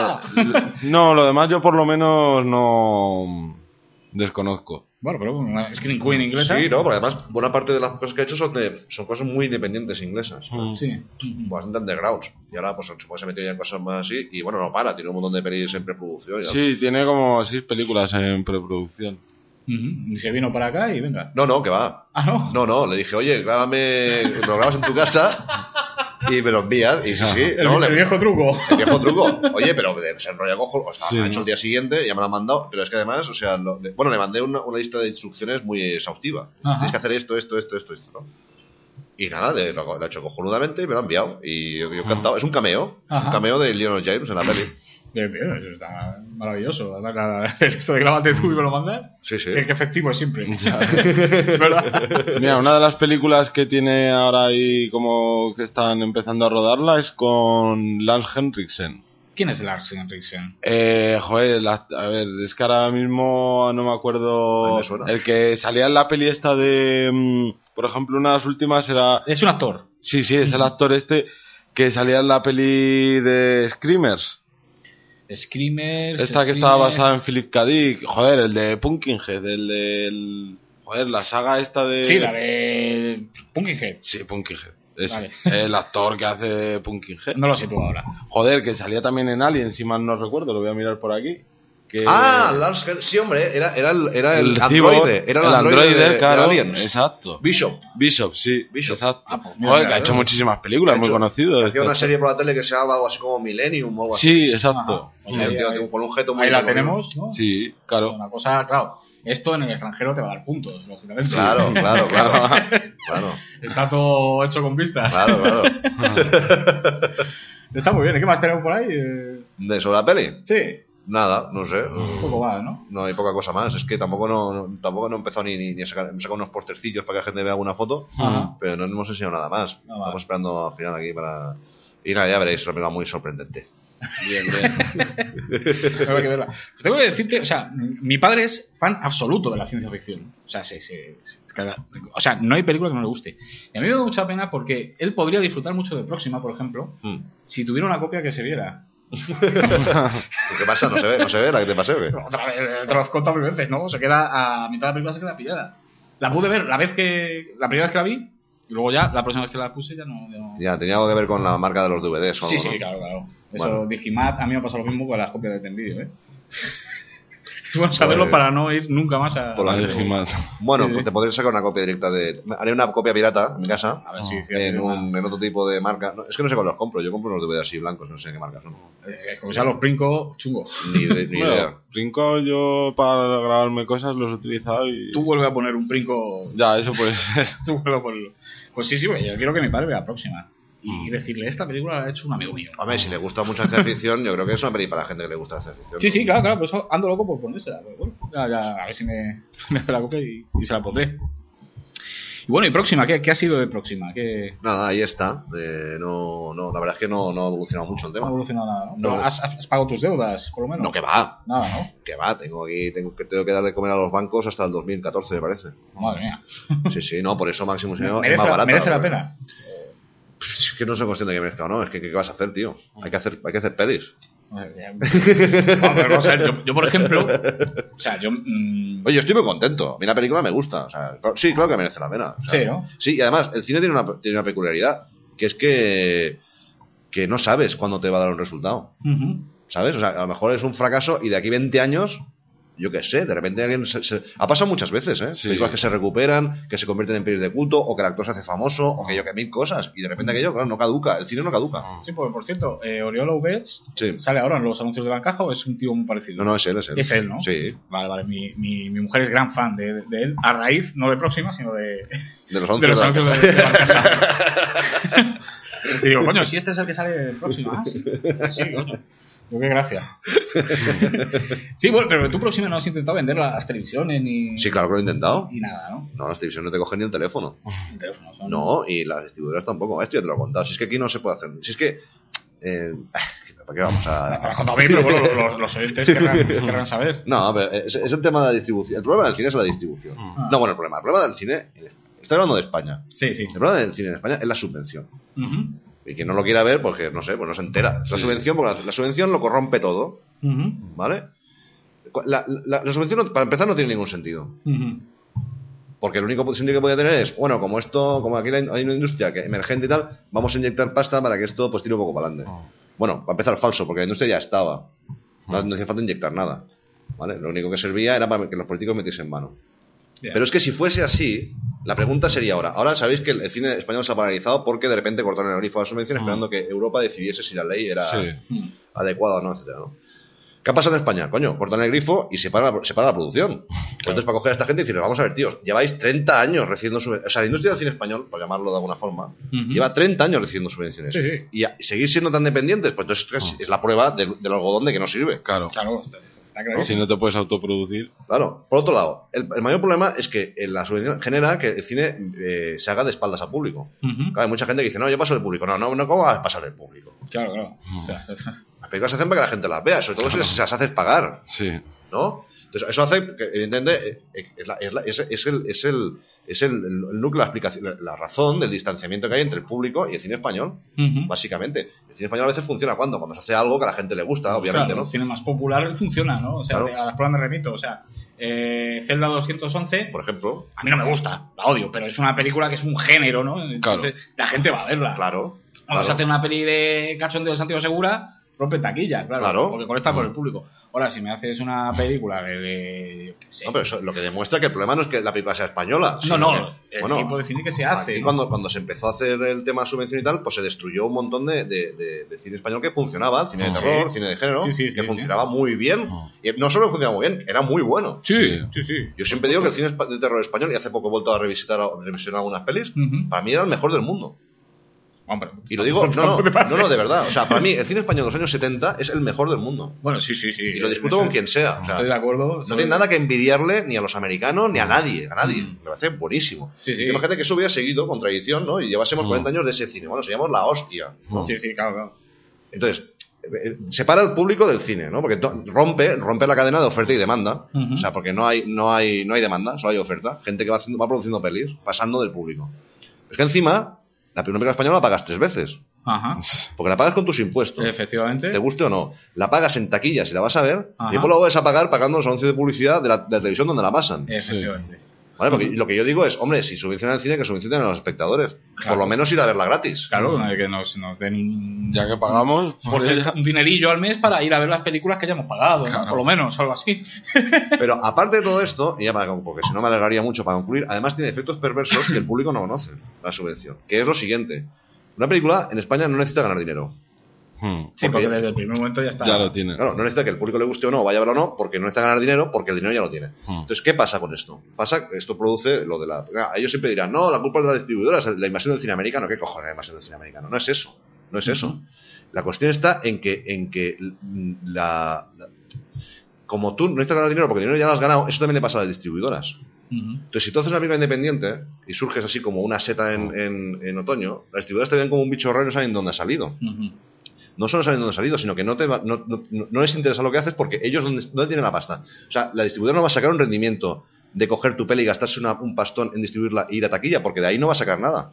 No, lo demás yo por lo menos no desconozco. Bueno, pero una screen queen inglesa... Sí, no, porque además buena parte de las cosas que ha hecho son cosas muy independientes inglesas. Sí. Bastante undergrounds. Y ahora pues se ha metido ya en cosas más así. Y bueno, no para, tiene un montón de pelis en preproducción. Sí, tiene como 6 películas en preproducción. Y se vino para acá y venga. No, que va. No, le dije, oye, lo grabas en tu casa y me lo envías. Y sí. El viejo truco. El viejo truco. Oye, pero se enrolla cojo. O sea, ha hecho el día siguiente, ya me lo ha mandado. Pero es que además, o sea, le mandé una lista de instrucciones muy exhaustiva. Tienes que hacer esto, ¿no? Y nada, lo ha hecho cojonudamente y me lo ha enviado. Y yo encantado. Es un cameo. Es un cameo de Eleanor James en la peli. Bien, eso está maravilloso. Además, esto de grábate tú y me lo mandas. Sí. Que efectivo es siempre. ¿Verdad? Mira, una de las películas que tiene ahora ahí como que están empezando a rodarla es con Lance Henriksen. ¿Quién es Lance Henriksen? A ver, es que ahora mismo no me acuerdo. Me suena. El que salía en la peli esta de... por ejemplo, una de las últimas era... Es un actor. Sí, es el actor que salía en la peli de Screamers. Esta que estaba basada en Philip K. Dick. Joder, el de Pumpkinhead, la saga esta de... Sí, la de Pumpkinhead. Sí, Pumpkinhead. Vale. El actor que hace Pumpkinhead. No lo sitúo ahora. Joder, que salía también en Alien, si mal no recuerdo, lo voy a mirar por aquí. Sí, hombre, era el androide. Era el androide, claro, de Aliens. Exacto. Bishop, sí. Exacto. Pues joder, que ha hecho muchísimas películas, muy conocido. Hacía una serie por la tele que se llamaba algo así como Millennium o algo así. Sí, exacto. Con un objeto muy... Ahí la tenemos, ¿no? Sí, claro. Una cosa, claro. Esto en el extranjero te va a dar puntos, lógicamente. Claro. Está todo hecho con vistas. Claro. Está muy bien. ¿Qué más tenemos por ahí? ¿De sobre la peli? Sí. Nada, no sé. Un poco más, ¿no? No hay poca cosa más. Es que tampoco no he empezado ni a sacar. Me he sacado unos postercillos para que la gente vea alguna foto. Pero no hemos enseñado nada más. Estamos esperando al final aquí para... Y nada, ya veréis, es una película muy sorprendente. Bien. Tengo que verla. Pues tengo que decirte, o sea, mi padre es fan absoluto de la ciencia ficción. O sea, no hay película que no le guste. Y a mí me da mucha pena porque él podría disfrutar mucho de Próxima, por ejemplo, si tuviera una copia que se viera. ¿Qué pasa? ¿No se ve la que te pasé o qué? Otra vez, te lo has contado mil veces, ¿no? Se queda a mitad de la película, se queda pillada. La pude ver la primera vez que la vi. Y luego ya, la próxima vez que la puse ya no... Ya, tenía algo que ver con la marca de los DVDs o algo, Sí, ¿no? claro. Eso, Digimat, a mí me ha pasado lo mismo con las copias de Tendido, ¿eh? Es bueno saberlo para no ir nunca más a... Por la Digimat. Bueno, pues te podrías sacar una copia directa de... Haré una copia pirata en mi casa. A ver si... En otro tipo de marca. Es que no sé cuál los compro. Yo compro unos DVDs así blancos, no sé qué marcas son. Como sean los Princo, chungo. Ni idea. Princo yo para grabarme cosas los he utilizado y... Tú vuelve a poner un Princo... Ya, eso puede ser. Tú vuelve a ponerlo. Pues sí, yo quiero que mi padre vea la próxima. Y decirle, esta película la ha hecho un amigo mío. Hombre, si le gusta mucho la ciencia ficción, yo creo que es una peli para la gente que le gusta la ciencia ficción. Sí, claro, pues ando loco por ponérsela. Pero bueno, ya, a ver si me hace la copia y se la pondré. Y bueno, ¿y próxima? ¿Qué ha sido de próxima? Nada, ahí está. No, la verdad es que no ha evolucionado mucho el tema. No ha evolucionado nada, ¿no? No. ¿Has pagado tus deudas, por lo menos? No, que va. Nada, ¿no? Que va, tengo que dar de comer a los bancos hasta el 2014, me parece. Madre mía. Sí, no, por eso Máximo Señor es más barata. ¿Merece la pena? Es que no soy consciente de que merezca o no. Es que ¿qué vas a hacer, tío? Hay que hacer pelis. Pero no sé, yo por ejemplo, o sea, Oye, yo estoy muy contento. A mí la película me gusta. O sea, sí, claro que merece la pena. O sea, sí, ¿no? Sí, y además, el cine tiene una peculiaridad, que es que no sabes cuándo te va a dar un resultado. ¿Sabes? O sea, a lo mejor es un fracaso y de aquí 20 años, yo qué sé, de repente alguien ha pasado muchas veces, ¿eh? Sí. Películas que se recuperan, que se convierten en pelis de culto, o que el actor se hace famoso, o que yo que mil cosas, y de repente aquello, claro, no caduca. El cine no caduca. Sí, pues por cierto, Oriol Aubets Sí. sale ahora en los anuncios de Bancaja, ¿o es un tío muy parecido? No, es él. Es él, ¿no? Sí. Vale, mi mujer es gran fan de él, a raíz, no de próxima, sino de De los los anuncios. anuncios de Bancaja. Y digo, coño, si este es el que sale próxima. Sí, coño. Qué gracia. Sí, bueno, pero tú próxima no has intentado vender las televisiones ni... Sí, claro que lo he intentado. Y nada, ¿no? No, las televisiones no te cogen ni el teléfono. El teléfono son... No, y las distribuidoras tampoco. Esto ya te lo he contado. Si es que aquí no se puede hacer. Si es que... ¿Para qué vamos a...? Pero bueno, los oyentes querrán saber. No, pero es el tema de la distribución. El problema del cine es la distribución. No, bueno, el problema del cine... Estoy hablando de España. Sí. El problema del cine en España es la subvención. Y quien no lo quiera ver, porque no sé, pues no se entera. Sí. La subvención, porque la subvención lo corrompe todo. ¿Vale? La subvención, para empezar, no tiene ningún sentido. Porque el único sentido que puede tener es, bueno, como aquí hay una industria que emergente y tal, vamos a inyectar pasta para que esto pues tire un poco para adelante. Bueno, para empezar, falso, porque la industria ya estaba. No hacía falta inyectar nada. ¿Vale? Lo único que servía era para que los políticos metiesen mano. Bien. Pero es que si fuese así, la pregunta sería ahora sabéis que el cine español se ha paralizado porque de repente cortaron el grifo a la subvención esperando que Europa decidiese si la ley era adecuada o no, etcétera, ¿no? ¿Qué ha pasado en España? Coño, cortan el grifo y se para la producción. Entonces, para coger a esta gente y decirles, vamos a ver, tíos, lleváis 30 años recibiendo subvenciones. O sea, la industria del cine español, por llamarlo de alguna forma, lleva 30 años recibiendo subvenciones. Sí. Y seguir siendo tan dependientes, pues entonces es la prueba del algodón de que no sirve. Claro. Está claro. Si no te puedes autoproducir. Claro. Por otro lado, el mayor problema es que la subvención genera que el cine se haga de espaldas al público. Claro, hay mucha gente que dice, no, yo paso del público. No, ¿cómo vas a pasar del público? Claro. Las películas se hacen para que la gente las vea, sobre todo si se las haces pagar, Sí. ¿no? Entonces, eso hace que, evidentemente, es el núcleo, la explicación, la razón del distanciamiento que hay entre el público y el cine español, básicamente. El cine español a veces funciona cuando se hace algo que a la gente le gusta, obviamente, claro, ¿no? El cine más popular funciona, ¿no? O sea, Claro. a las pruebas me remito. O sea, Zelda 211, Por ejemplo. a mí no me gusta, la odio, pero es una película que es un género, ¿no? Entonces, la gente va a verla. Claro. Cuando se hace una peli de cachondeo de Santiago Segura, rompe taquilla, claro. Porque conecta con el público. Ahora, si me haces una película de yo qué sé. No, pero eso lo que demuestra que el problema no es que la película sea española. No, sino el que, tipo de cine que se hace. Aquí ¿no? cuando se empezó a hacer el tema subvención y tal, pues se destruyó un montón de cine español que funcionaba, cine de terror, cine de género, que funcionaba muy bien. Y no solo funcionaba muy bien, era muy bueno. Sí. Yo siempre digo que el cine de terror español, y hace poco he vuelto a revisionar algunas pelis, para mí era el mejor del mundo. Hombre, Y lo digo, no, te pases. de verdad. O sea, para mí el cine español de los años 70 es el mejor del mundo. Bueno, sí. Y lo discuto con quien sea. O sea, Estoy de acuerdo. no tiene nada que envidiarle ni a los americanos ni a nadie. Me parece buenísimo. Sí. Imagínate que eso hubiera seguido con tradición, ¿no? Y llevásemos 40 años de ese cine. Bueno, seríamos la hostia, ¿no? Sí, claro. Entonces, separa al público del cine, ¿no? Porque rompe la cadena de oferta y demanda. O sea, porque no hay demanda, solo hay oferta. Gente que va produciendo pelis, pasando del público. Es que encima, la primera película española la pagas 3 veces. Ajá. Porque la pagas con tus impuestos. Efectivamente. Te guste o no. La pagas en taquillas y la vas a ver. Ajá. Y después la vuelves a pagar pagando los anuncios de publicidad de la televisión donde la pasan. Efectivamente. ¿Vale? Porque lo que yo digo es, hombre, si subvencionan el cine, que subvencionen a los espectadores. Claro. Por lo menos ir a verla gratis. Claro, que nos den Ya que pagamos, un dinerillo al mes para ir a ver las películas que hayamos pagado, ¿no? Por lo menos, algo así. Pero aparte de todo esto, y ya porque si no me alargaría mucho para concluir, además tiene efectos perversos que el público no conoce, la subvención. Que es lo siguiente. Una película en España no necesita ganar dinero. Sí, porque desde el primer momento ya está. Ya lo tiene. Claro, no necesita que el público le guste o no, vaya a verlo o no, porque no necesita ganar dinero, porque el dinero ya lo tiene. Entonces, ¿qué pasa con esto? Esto produce lo de la... Ellos siempre dirán, no, la culpa es de las distribuidoras, la invasión del cine americano. ¿Qué cojones la invasión del cine americano? No es eso. No es eso. La cuestión está en que como tú no necesitas ganar dinero porque el dinero ya lo has ganado, eso también le pasa a las distribuidoras. Entonces, si tú haces una película independiente y surges así como una seta en otoño, las distribuidoras te ven como un bicho raro y no saben dónde has salido. No solo saben dónde has salido, sino que no les interesa lo que haces porque ellos ¿dónde tienen la pasta? O sea, la distribuidora no va a sacar un rendimiento de coger tu peli y gastarse un pastón en distribuirla e ir a taquilla, porque de ahí no va a sacar nada.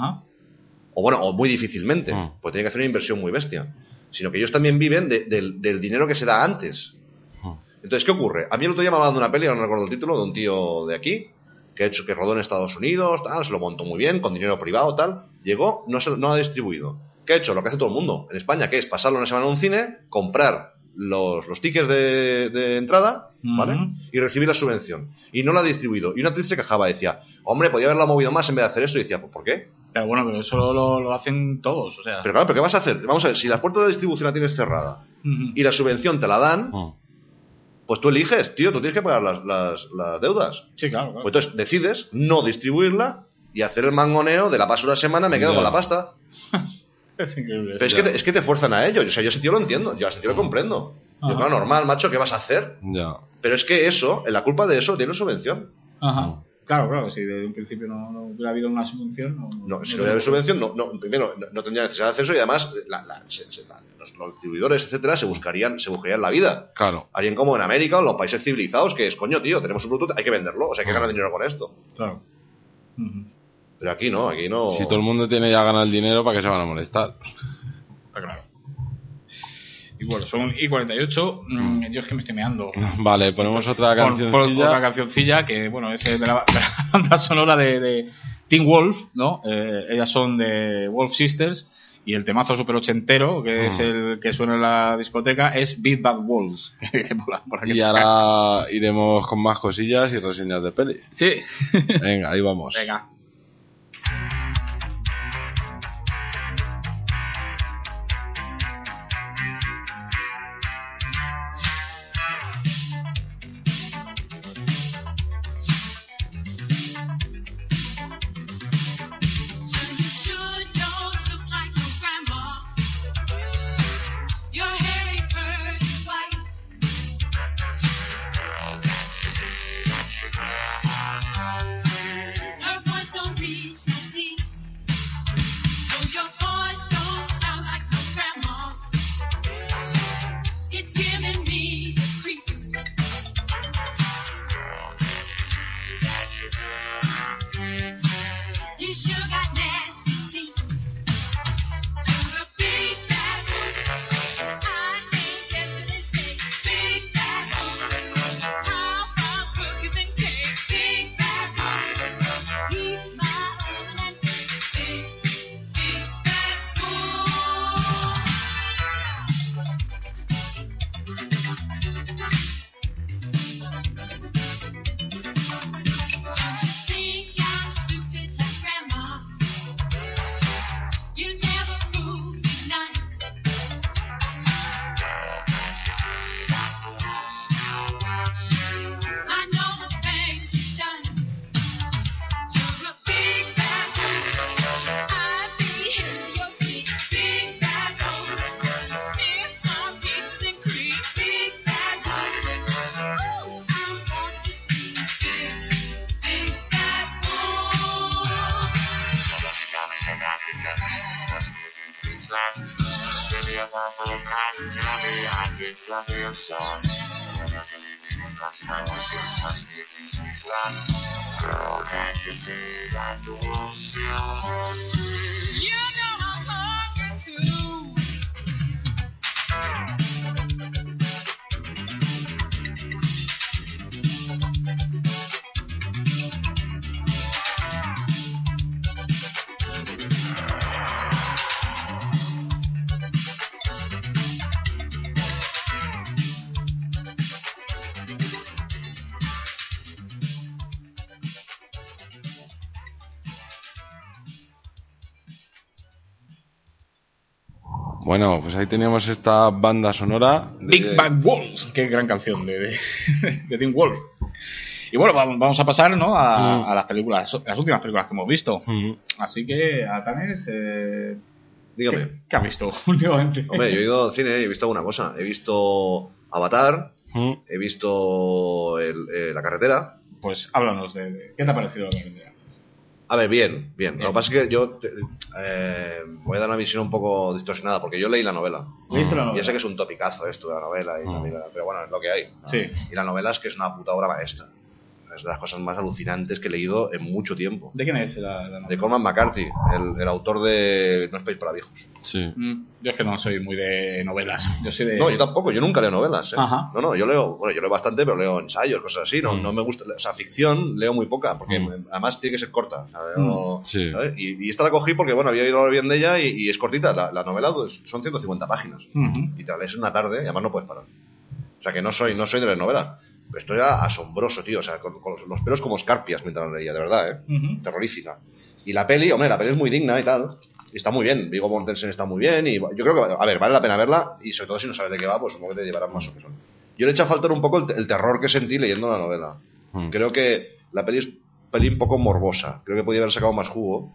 O muy difícilmente, porque tiene que hacer una inversión muy bestia. Sino que ellos también viven del dinero que se da antes. Entonces, ¿qué ocurre? A mí el otro día me hablaban de una peli, ahora no recuerdo el título, de un tío de aquí, que rodó en Estados Unidos, tal, se lo montó muy bien, con dinero privado, tal. Llegó, no ha distribuido. ¿Qué ha hecho? Lo que hace todo el mundo en España, que es pasarlo una semana en un cine, comprar los tickets de entrada, ¿vale? Y recibir la subvención. Y no la ha distribuido. Y una actriz se quejaba, decía, hombre, podía haberla movido más en vez de hacer eso. Y decía, pues ¿por qué? Pero bueno, pero eso lo hacen todos, o sea... Pero claro, ¿pero qué vas a hacer? Vamos a ver, si la puerta de distribución la tienes cerrada y la subvención te la dan... Pues tú eliges, tío, tú tienes que pagar las deudas. Sí, claro. Pues entonces decides no distribuirla y hacer el mangoneo de la paso una semana, me quedo con la pasta. Es increíble. Pero es que te fuerzan a ello. O sea, yo ese tío lo entiendo, yo ese tío lo comprendo. Yo, claro, normal, macho, ¿qué vas a hacer? Ya. Pero es que eso, la culpa de eso tiene subvención. Claro, si desde un principio no hubiera habido una subvención... Si no hubiera subvención, primero, no tendría necesidad de hacer eso y además los distribuidores, etcétera, se buscarían la vida. Claro. Harían como en América o en los países civilizados, que es, coño, tío, tenemos un producto, hay que venderlo, o sea, hay que ganar dinero con esto. Claro. Pero aquí no... Si todo el mundo tiene ya ganado el dinero, ¿para qué se van a molestar? Está claro. Y bueno, son y 48. Yo es que me estoy meando. Vale, ponemos otra cancioncilla. Otra cancioncilla que, bueno, es de la banda sonora de Teen Wolf, ¿no? Ellas son de Wolf Sisters. Y el temazo super ochentero, que es el que suena en la discoteca, es Big Bad Wolves. Y ahora iremos con más cosillas y reseñas de pelis. Sí. Venga, ahí vamos. Venga. Bueno, pues ahí teníamos esta banda sonora. Big Bad Wolf. Qué gran canción de Tim Wolf. Y bueno, vamos a pasar, ¿no? a las películas, las últimas películas que hemos visto. Así que, Atanes, dígame. ¿Qué has visto últimamente? Hombre, yo he ido al cine y he visto una cosa. He visto Avatar, he visto La Carretera. Pues háblanos de ¿qué te ha parecido La Carretera? A ver, bien. Lo que pasa es que yo voy a dar una visión un poco distorsionada, porque yo leí la novela. ¿Leíste la novela? Ya sé que es un topicazo esto de la novela, pero bueno, es lo que hay, ¿no? Sí. Y la novela es que es una puta obra maestra. Es de las cosas más alucinantes que he leído en mucho tiempo. ¿De quién es la novela? De Cormac McCarthy, el autor de No es país para viejos. Sí. Yo es que no soy muy de novelas. Yo soy de... No, yo tampoco, yo nunca leo novelas, ¿eh? Ajá. No, yo leo bastante, pero leo ensayos, cosas así. No me gusta, o sea, ficción leo muy poca, porque además tiene que ser corta. Sí. ¿Sabes? Y esta la cogí porque, bueno, había oído hablar bien de ella y es cortita. La novela son 150 páginas. Y te la lees en una tarde y además no puedes parar. O sea, que no soy de leer novelas. Pero esto era asombroso, tío. O sea, con los pelos como escarpias mientras la leía, de verdad, ¿eh? Terrorífica. Y la peli es muy digna y tal. Y está muy bien. Viggo Mortensen está muy bien. Y yo creo que, a ver, vale la pena verla. Y sobre todo si no sabes de qué va, pues supongo que te llevarán más o menos. Yo le he echado a faltar un poco el terror que sentí leyendo la novela. Creo que la peli es un poco morbosa. Creo que podía haber sacado más jugo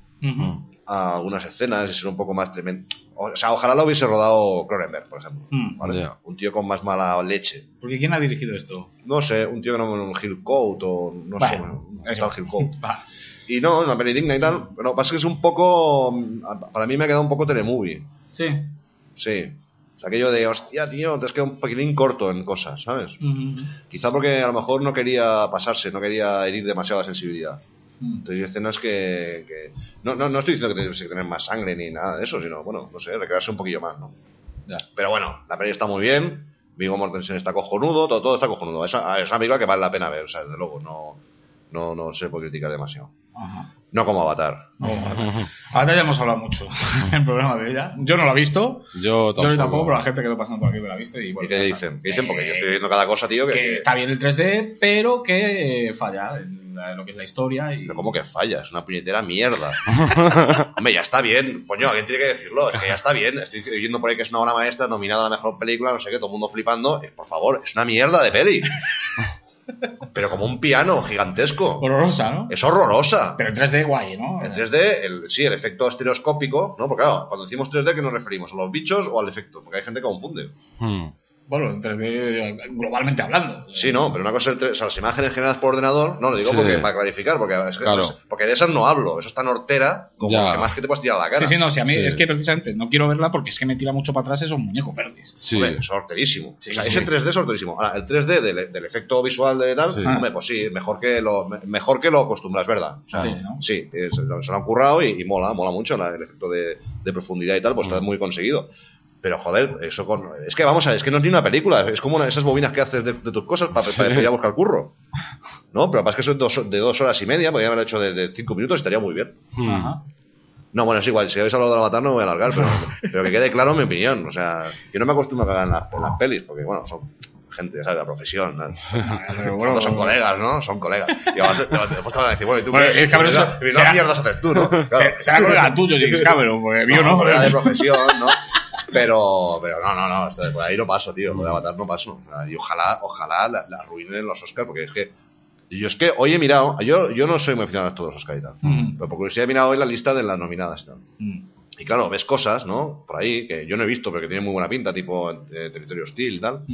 a algunas escenas y ser un poco más tremendo. O sea, ojalá lo hubiese rodado Cronenberg, por ejemplo. ¿Vale? Yeah. Un tío con más mala leche. Porque ¿quién ha dirigido esto? No sé, un tío que no un Hillcoat o no sé cómo. Está el Hillcoat. Y no, una peli digna y tal. Pero pasa que es un poco. Para mí me ha quedado un poco telemovie. Sí. Sí. O sea, aquello de, hostia, tío, te has quedado un poquitín corto en cosas, ¿sabes? Quizá porque a lo mejor no quería pasarse, no quería herir demasiada sensibilidad. Entonces hay escenas que no estoy diciendo que tienes que tener más sangre ni nada de eso, sino, bueno, no sé, recrearse un poquillo más, ¿no? Ya. Pero bueno, la peli está muy bien, Viggo Mortensen está cojonudo, todo está cojonudo. Es una película que vale la pena ver, o sea, desde luego, no se puede criticar demasiado. Ajá. No como Avatar. Avatar ya hemos hablado mucho en el programa de ella. Yo no la he visto. Yo tampoco, pero la gente que lo pasando por aquí me la ha visto. ¿Y, bueno, ¿y qué dicen? ¿Qué dicen? Porque yo estoy viendo cada cosa, tío. Que está bien el 3D, pero que falla en lo que es la historia. Y... Pero ¿cómo que falla? Es una puñetera mierda. Hombre, ya está bien. Coño, alguien tiene que decirlo. Es que ya está bien. Estoy oyendo por ahí que es una obra maestra nominada a la mejor película, no sé qué, todo el mundo flipando. Por favor, es una mierda de peli. Pero como un piano gigantesco. Horrorosa, ¿no? Es horrorosa. Pero en 3D guay, ¿no? En 3D, sí, el efecto estereoscópico, ¿no? Porque claro, cuando decimos 3D, ¿qué nos referimos? ¿A los bichos o al efecto? Porque hay gente que confunde. Bueno, en 3D globalmente hablando. Sí, no, pero una cosa es o sea, las imágenes generadas por ordenador, no lo digo porque para clarificar, porque es que, claro. Porque de esas no hablo, eso es tan hortera como que más que te puedes tirar a la cara. Sí, no, si a mí es que precisamente no quiero verla porque es que me tira mucho para atrás esos muñecos verdes. Sí. Hombre, es horterísimo. Sí, o sea, ese 3D es horterísimo. Ahora, el 3D del efecto visual de tal, hombre, pues sí, mejor que lo acostumbras, ¿verdad? O sea, sí, se lo han currado y mola mucho el efecto de profundidad y tal, pues está muy conseguido. Pero joder, es que vamos a ver, es que no es ni una película, es como esas bobinas que haces de tus cosas para ir a buscar curro. No, pero pasa que eso es de 2 horas y media, podría haberlo hecho de 5 minutos y estaría muy bien. Ajá. No, bueno, es igual, si habéis hablado de Avatar no me voy a alargar, pero que quede claro mi opinión. O sea, yo no me acostumbro a cagar en las pelis, porque bueno, son gente, ¿sabes? De la profesión, ¿no? Bueno, son colegas, ¿no? Son colegas. Y después te van a decir, bueno, ¿y tú qué? Cabrón, ¿Qué mierdas haces tú, no? Claro. Será colega tuyo, James Cameron, porque mío no. Colega de profesión, ¿no? Pero no, por ahí no paso, tío. Lo de Avatar no paso. Y ojalá la arruinen los Oscars, porque es que yo hoy he mirado, yo no soy muy aficionado a todos los Oscars y tal, pero por curiosidad he mirado hoy la lista de las nominadas y tal. Y claro, ves cosas, ¿no? Por ahí, que yo no he visto, pero que tienen muy buena pinta, tipo Territorio Hostil y tal.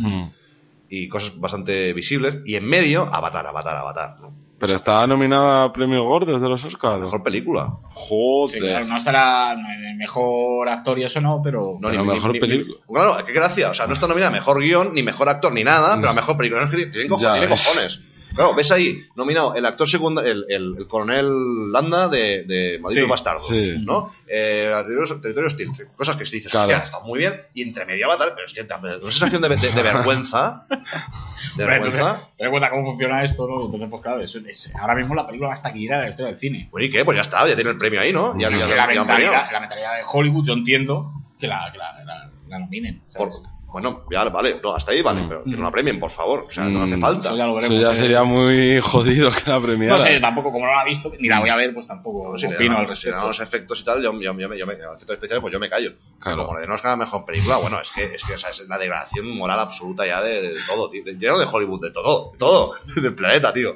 Y cosas bastante visibles. Y en medio, Avatar, ¿no? Pero está nominada a premios gordos de los Oscars. Mejor película. Joder. Sí, claro, no estará el mejor actor y eso no, pero... No, ni mejor película. Claro, qué gracia. O sea, no está nominada a mejor guión, ni mejor actor, ni nada, pero a mejor película. No, es que tiene cojones. Claro, ves ahí, nominado el actor secundario, el coronel Landa de Malditos Bastardos, ¿no? Territorio Hostil, cosas que dices, hostia, está muy bien, y entre medio Avatar, pero es que una sensación de vergüenza. De vergüenza. Ten en cuenta cómo funciona esto, ¿no? Entonces, pues claro, eso es ahora mismo la película más taquillera de la historia del cine. Bueno, ¿y qué? Pues ya está, ya tiene el premio ahí, ¿no? La mentalidad de Hollywood, yo entiendo que la nominen. Bueno, ya vale, no, hasta ahí vale, pero que no la premien, por favor. O sea, no hace falta. Eso ya lo veremos. Eso ya sería muy jodido que la premiara. No sé, tampoco, como no la he visto, ni la voy a ver, pues tampoco Pues si opino al le respecto. dan los efectos y tal, efectos especiales, pues yo me callo. Claro. Como le den Oscar a mejor película, bueno, es que o sea, es la degradación moral absoluta ya de todo, tío. Lleno de Hollywood, de todo. Del planeta, tío.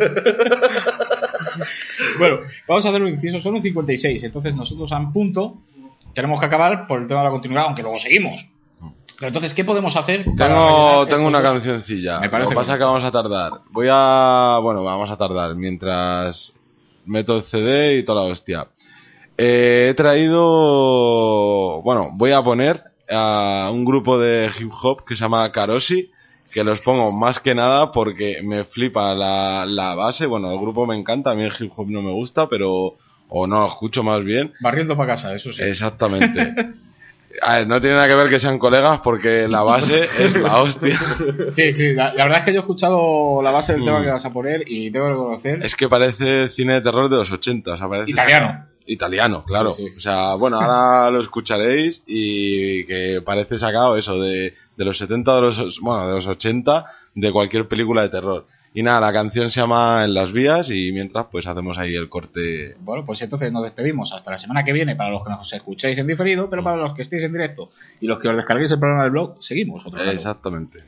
Bueno, vamos a hacer un inciso, son un 56, entonces nosotros a punto tenemos que acabar por el tema de la continuidad, aunque luego seguimos. Pero entonces, ¿qué podemos hacer? Tengo una cancioncilla. Me parece Lo que pasa es que vamos a tardar. Vamos a tardar mientras meto el CD y toda la hostia. He traído... Bueno, voy a poner a un grupo de hip hop que se llama Karoshi, que los pongo más que nada porque me flipa la base. Bueno, el grupo me encanta, a mí el hip hop no me gusta, pero... O no, lo escucho más bien. Barriendo para casa, eso sí. Exactamente. A ver, no tiene nada que ver que sean colegas porque la base es la hostia. Sí, la verdad es que yo he escuchado la base del tema que vas a poner y tengo que reconocer... Es que parece cine de terror de los 80, o sea, parece... Italiano, claro. Sí. O sea, bueno, ahora lo escucharéis y que parece sacado eso de los 70, de los 80, de cualquier película de terror. Y nada, la canción se llama En las vías y mientras pues hacemos ahí el corte. Bueno, pues entonces nos despedimos hasta la semana que viene para los que nos escuchéis en diferido, pero para los que estéis en directo y los que os descarguéis el programa del blog, seguimos otro rato. Exactamente.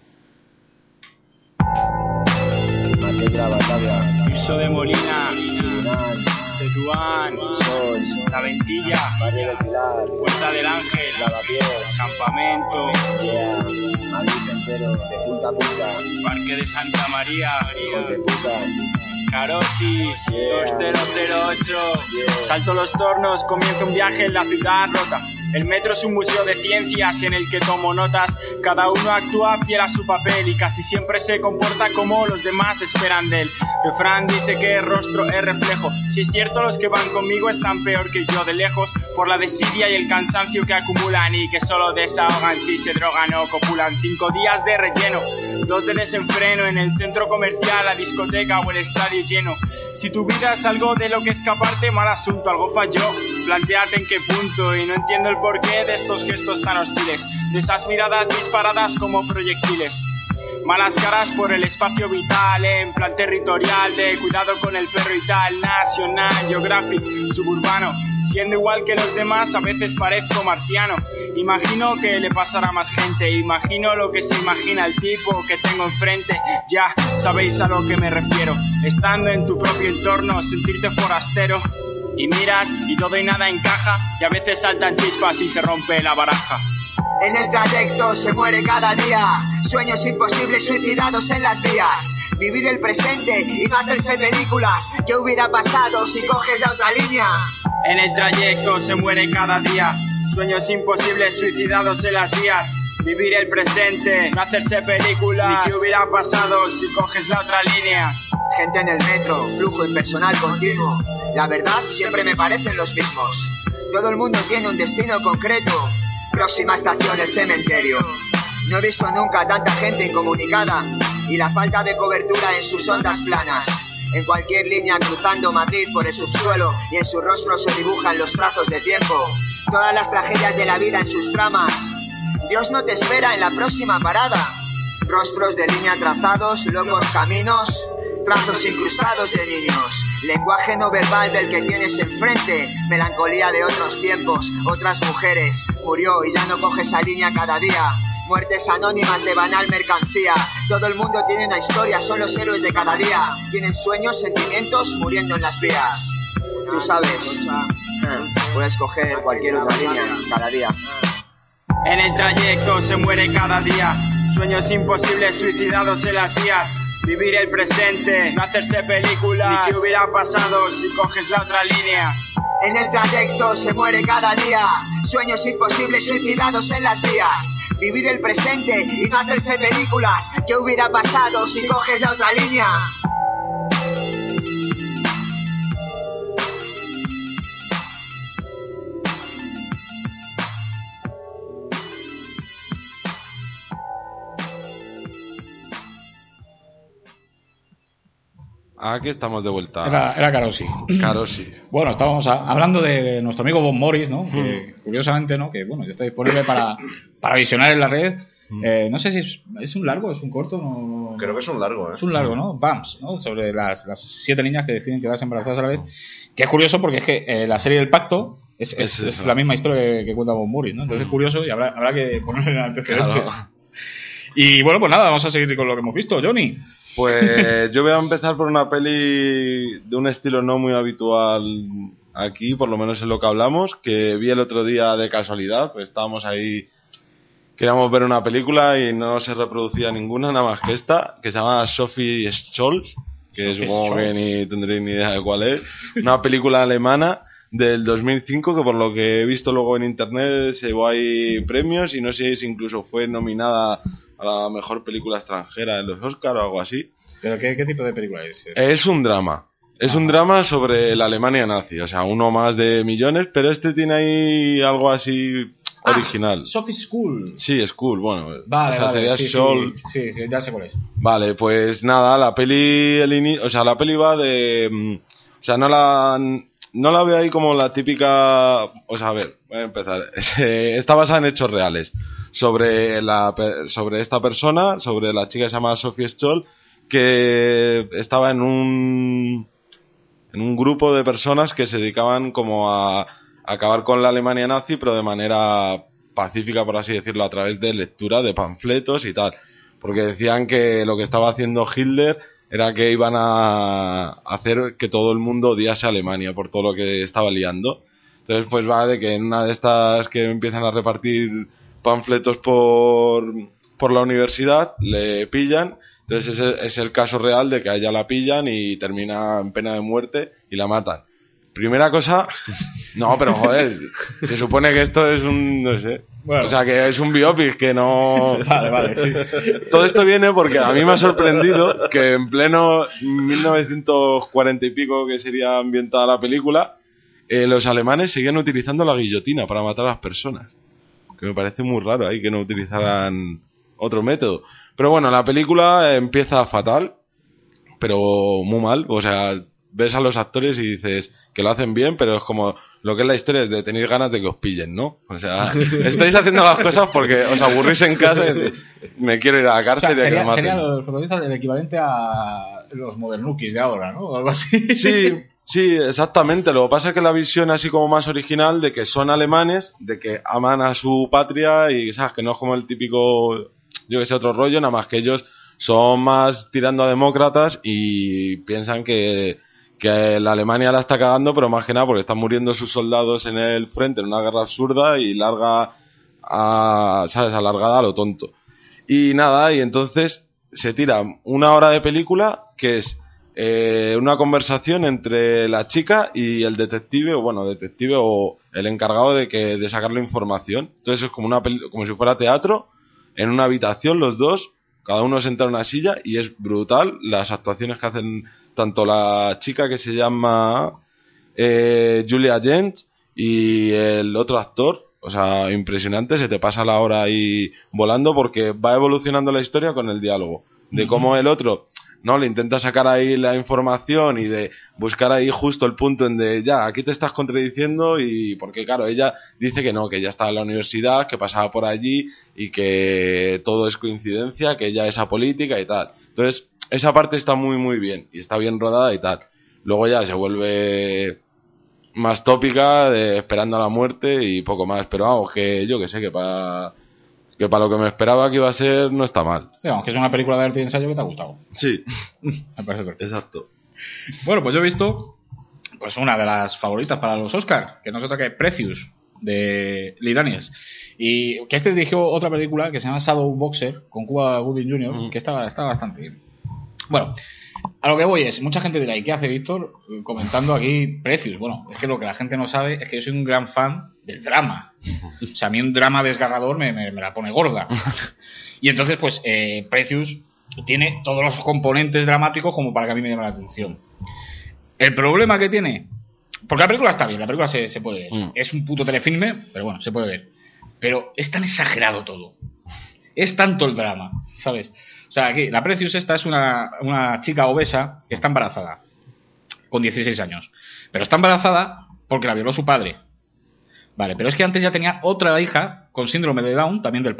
Piso de Molina, Tetuán, La Ventilla, Puerta del Ángel, Campamento, Parque de Santa María, Karoshi, 2008. Salto los tornos, comienza un viaje en la ciudad rota. El metro es un museo de ciencias en el que tomo notas. Cada uno actúa fiel a su papel y casi siempre se comporta como los demás esperan de él. Refrán dice que el rostro es reflejo. Si es cierto, los que van conmigo están peor que yo de lejos, por la desidia y el cansancio que acumulan y que solo desahogan si se drogan o copulan. 5 días de relleno, 2 de desenfreno en el centro comercial, la discoteca o el estadio lleno. Si tu vida es algo de lo que escaparte, mal asunto, algo falló. Plantéate en qué punto y no entiendo el porqué de estos gestos tan hostiles, de esas miradas disparadas como proyectiles. Malas caras por el espacio vital, en plan territorial, de cuidado con el perro y tal. National Geographic, suburbano, siendo igual que los demás a veces parezco marciano. Imagino que le pasará a más gente, imagino lo que se imagina el tipo que tengo enfrente. Ya sabéis a lo que me refiero, estando en tu propio entorno, sentirte forastero. Y miras y todo y nada encaja, y a veces saltan chispas y se rompe la baraja. En el trayecto se muere cada día, sueños imposibles suicidados en las vías. Vivir el presente y no hacerse películas. ¿Qué hubiera pasado si coges la otra línea? En el trayecto se muere cada día, sueños imposibles suicidados en las vías. Vivir el presente, no hacerse películas. ¿Y qué hubiera pasado si coges la otra línea? Gente en el metro, flujo impersonal continuo. La verdad siempre me parecen los mismos. Todo el mundo tiene un destino concreto. Próxima estación, el cementerio. No he visto nunca tanta gente incomunicada y la falta de cobertura en sus ondas planas. En cualquier línea cruzando Madrid por el subsuelo y en su rostro se dibujan los trazos de tiempo. Todas las tragedias de la vida en sus tramas. Dios no te espera en la próxima parada. Rostros de línea trazados, locos caminos, trazos incrustados de niños. Lenguaje no verbal del que tienes enfrente. Melancolía de otros tiempos, otras mujeres. Murió y ya no coge esa línea cada día. Muertes anónimas de banal mercancía. Todo el mundo tiene una historia, son los héroes de cada día. Tienen sueños, sentimientos, muriendo en las vías. Tú sabes, puedes coger cualquier otra línea cada día. En el trayecto se muere cada día, sueños imposibles suicidados en las vías. Vivir el presente, no hacerse películas. ¿Y qué hubiera pasado si coges la otra línea? En el trayecto se muere cada día, sueños imposibles suicidados en las vías. Vivir el presente y no hacerse películas. ¿Qué hubiera pasado si coges la otra línea? Aquí estamos de vuelta. Era Karoshi. Karoshi. Bueno, estábamos hablando de nuestro amigo Bob Morris, ¿no? Que, curiosamente, ¿no? Que bueno, ya está disponible para visionar en la red. No sé si es un largo, es un corto. No, Creo que es un largo, ¿eh? Es un largo, ¿no? Bumps, ¿no? Sobre las 7 niñas que deciden quedarse embarazadas a la vez. Que es curioso porque es que la serie del pacto es la misma historia que cuenta Bob Murray, ¿no? Entonces es curioso y habrá que ponerle en antecedentes. Claro. Y bueno, pues nada, vamos a seguir con lo que hemos visto, Johnny. Pues yo voy a empezar por una peli de un estilo no muy habitual aquí, por lo menos en lo que hablamos, que vi el otro día de casualidad, pues estábamos ahí, queríamos ver una película y no se reproducía ninguna, nada más que esta, que se llama Sophie Scholz, que supongo que ni tendréis ni idea de cuál es, una película alemana del 2005 que por lo que he visto luego en internet se llevó ahí premios y no sé si incluso fue nominada a la mejor película extranjera en los Oscars o algo así. ¿Pero qué tipo de película es? Es un drama. Es un drama sobre la Alemania nazi, o sea, uno más de millones, pero este tiene ahí algo así original. Sophie School. Sí, School, bueno. Vale, o sea, vale, sería School. Sí, ya sé cuál es. Vale, pues nada, la peli va de... O sea, no la veo ahí como la típica... O sea, a ver, voy a empezar. Está basada en hechos reales. Sobre esta persona, sobre la chica que se llama Sophie Scholl, que estaba en un grupo de personas que se dedicaban como a acabar con la Alemania nazi, pero de manera pacífica, por así decirlo, a través de lectura de panfletos y tal. Porque decían que lo que estaba haciendo Hitler era que iban a hacer que todo el mundo odiase a Alemania por todo lo que estaba liando. Entonces pues va de que en una de estas que empiezan a repartir panfletos por la universidad, le pillan. Entonces es el caso real de que a ella la pillan y termina en pena de muerte y la matan. Primera cosa... No, pero joder, se supone que esto es un... no sé... Bueno. O sea, que es un biopic, que no... Vale, sí. Todo esto viene porque a mí me ha sorprendido que en pleno 1940 y pico, que sería ambientada la película, los alemanes seguían utilizando la guillotina para matar a las personas. Que me parece muy raro ahí que no utilizaran otro método. Pero bueno, la película empieza fatal, pero muy mal. O sea, ves a los actores y dices que lo hacen bien, pero es como... Lo que es la historia es de tener ganas de que os pillen, ¿no? O sea, estáis haciendo las cosas porque os aburrís en casa y me quiero ir a la cárcel. O sea, serían los protagonistas el equivalente a los modernukis de ahora, ¿no? O algo así. Sí, exactamente. Lo que pasa es que la visión así como más original de que son alemanes, de que aman a su patria y, ¿sabes? Que no es como el típico, yo que sé, otro rollo, nada más que ellos son más tirando a demócratas y piensan que la Alemania la está cagando, pero más que nada porque están muriendo sus soldados en el frente en una guerra absurda y alargada a lo tonto. Y nada, y entonces se tira 1 hora de película que es una conversación entre la chica y el detective o el encargado de sacar la información. Entonces es como si fuera teatro, en una habitación los dos, cada uno sentado en una silla, y es brutal las actuaciones que hacen tanto la chica que se llama Julia Jentz y el otro actor. O sea, impresionante, se te pasa la hora ahí volando porque va evolucionando la historia con el diálogo. De cómo el otro, ¿no? Le intenta sacar ahí la información y de buscar ahí justo el punto en de, ya, aquí te estás contradiciendo, y porque claro, ella dice que no, que ella estaba en la universidad, que pasaba por allí y que todo es coincidencia, que ella es apolítica y tal. Entonces, esa parte está muy muy bien y está bien rodada y tal. Luego ya se vuelve más tópica, de esperando a la muerte y poco más. Pero vamos, que yo que sé, que para lo que me esperaba que iba a ser, no está mal. Sí, vamos, que es una película de arte y ensayo que te ha gustado. Sí. Me parece perfecto. Exacto. Bueno, pues yo he visto pues una de las favoritas para los Oscars, que no es otra que Precious, de Lee Daniels. Y que dirigió otra película que se llama Shadow Boxer, con Cuba Gooding Jr., que está bastante bien. Bueno, a lo que voy es, mucha gente dirá, ¿y qué hace Víctor comentando aquí Precious? Bueno, es que lo que la gente no sabe es que yo soy un gran fan del drama. O sea, a mí un drama desgarrador me la pone gorda. Y entonces, pues, Precious tiene todos los componentes dramáticos como para que a mí me llame la atención. El problema que tiene... Porque la película está bien, la película se puede ver. Es un puto telefilme, pero bueno, se puede ver. Pero es tan exagerado todo. Es tanto el drama, ¿sabes? O sea, aquí, la Precious esta es una chica obesa que está embarazada, con 16 años. Pero está embarazada porque la violó su padre. Vale, pero es que antes ya tenía otra hija con síndrome de Down, también del padre.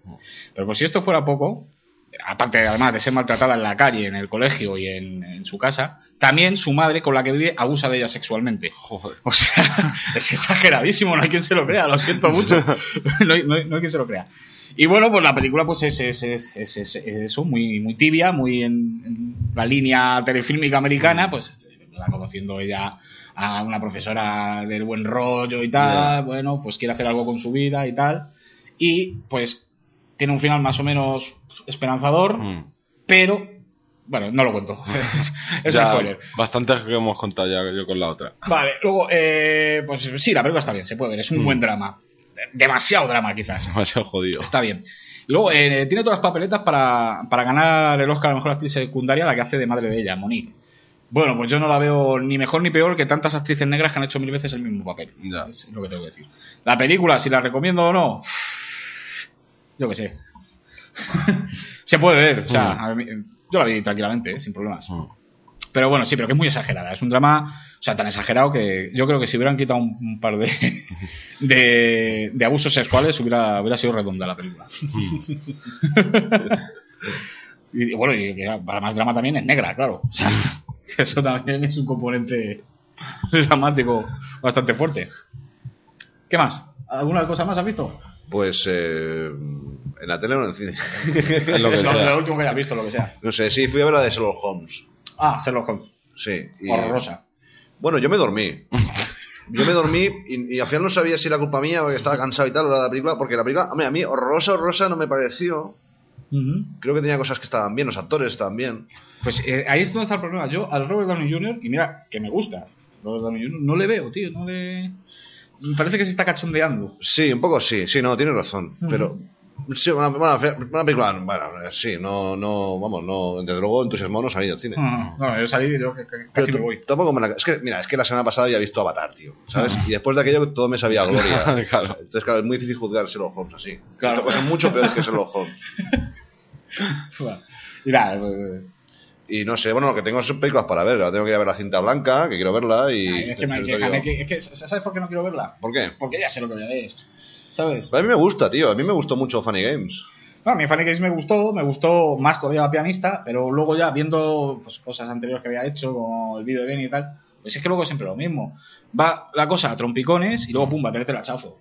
Pero pues si esto fuera poco, aparte además de ser maltratada en la calle, en el colegio y en su casa, también su madre con la que vive abusa de ella sexualmente. Joder. O sea, es exageradísimo, no hay quien se lo crea, lo siento mucho. No hay quien se lo crea. Y bueno, pues la película pues es eso, muy tibia, muy en la línea telefílmica americana, pues va conociendo ella a una profesora del buen rollo y tal, bueno, pues quiere hacer algo con su vida y tal, y pues tiene un final más o menos esperanzador, pero bueno, no lo cuento, es un spoiler. Bastante que hemos contado ya yo con la otra. Vale, luego pues sí, la película está bien, se puede ver, es un buen drama, demasiado drama quizás, Demasiado jodido. está bien. Y luego tiene todas las papeletas para ganar el Oscar a la mejor actriz secundaria, la que hace de madre de ella, Monique. Bueno, pues yo no la veo ni mejor ni peor que tantas actrices negras que han hecho 1000 veces el mismo papel. Ya. Es lo que tengo que decir. La película, si la recomiendo o no, yo qué sé. Se puede ver, o sea, a mí, yo la vi tranquilamente, sin problemas. Pero bueno, sí, pero que es muy exagerada. Es un drama, o sea, tan exagerado que yo creo que si hubieran quitado un par de abusos sexuales hubiera sido redonda la película. Y bueno, y para más drama también es negra, claro. O sea, eso también es un componente dramático bastante fuerte. ¿Qué más? ¿Alguna cosa más has visto? Pues en la tele o en el cine. Lo que sea. Lo último que hayas visto, lo que sea. No sé, sí, fui a ver la de Sherlock Holmes. Ah, Sherlock Holmes. Sí. Horrorosa. Bueno, yo me dormí. Y al final no sabía si era culpa mía porque estaba cansado y tal, o la película, porque la película, hombre, a mí horrorosa no me pareció. Creo que tenía cosas que estaban bien, los actores estaban bien. Pues ahí es donde está el problema. Yo al Robert Downey Jr., y mira, que me gusta, Robert Downey Jr., no le veo, tío, me parece que se está cachondeando. Sí, un poco sí, no, tienes razón. Pero sí, una película, bueno, sí, no, desde luego entusiasmado no salí del cine. No, yo salí y yo que casi me voy. Tampoco es que la semana pasada había visto Avatar, tío, ¿sabes? Y después de aquello todo me sabía a gloria. Claro. Entonces, claro, es muy difícil juzgar a Sherlock Holmes así. Claro. Esto cosas mucho peores que Sherlock Holmes. Bueno, mira, y no sé, bueno, lo que tengo son películas para ver. Ahora tengo que ir a ver La Cinta Blanca, que quiero verla y... es que ¿sabes por qué no quiero verla? ¿Por qué? Porque ya sé lo que voy a ver, ¿sabes? A mí me gusta, tío. A mí me gustó mucho Funny Games. No, a mí Funny Games me gustó más todavía La Pianista, pero luego ya viendo pues, cosas anteriores que había hecho, como el vídeo de Benny y tal, pues es que luego es siempre lo mismo. Va la cosa a trompicones y luego pum, va a tenerte el hachazo.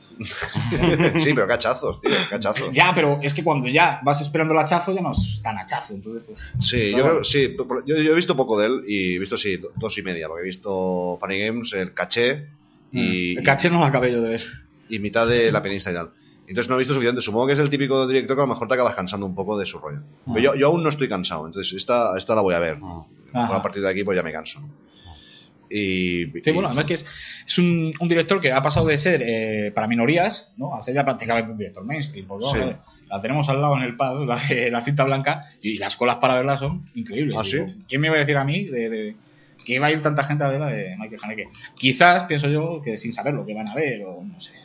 Sí, pero cachazos, tío, cachazos. Ya, pero es que cuando ya vas esperando el hachazo ya no es tan hachazo, entonces pues... Sí, yo creo, sí, yo he visto poco de él y he visto, sí, 2,5, porque he visto Funny Games, el caché y... El caché no lo acabé yo de ver. Y mitad de La Pianista y tal. Entonces no he visto suficiente. Supongo que es el típico director que a lo mejor te acabas cansando un poco de su rollo. Pero yo aún no estoy cansado, entonces esta la voy a ver. A partir de aquí pues ya me canso. Sí, bueno, además que es un director que ha pasado de ser para minorías, ¿no? A ser ya prácticamente un director mainstream, porque vamos a ver, la tenemos al lado en el pad, la Cinta Blanca, y las colas para verla son increíbles. ¿Ah, sí? ¿Quién me iba a decir a mí que iba a ir tanta gente a verla de Michael Haneke? Quizás, pienso yo, que sin saber lo que van a ver, o no sé.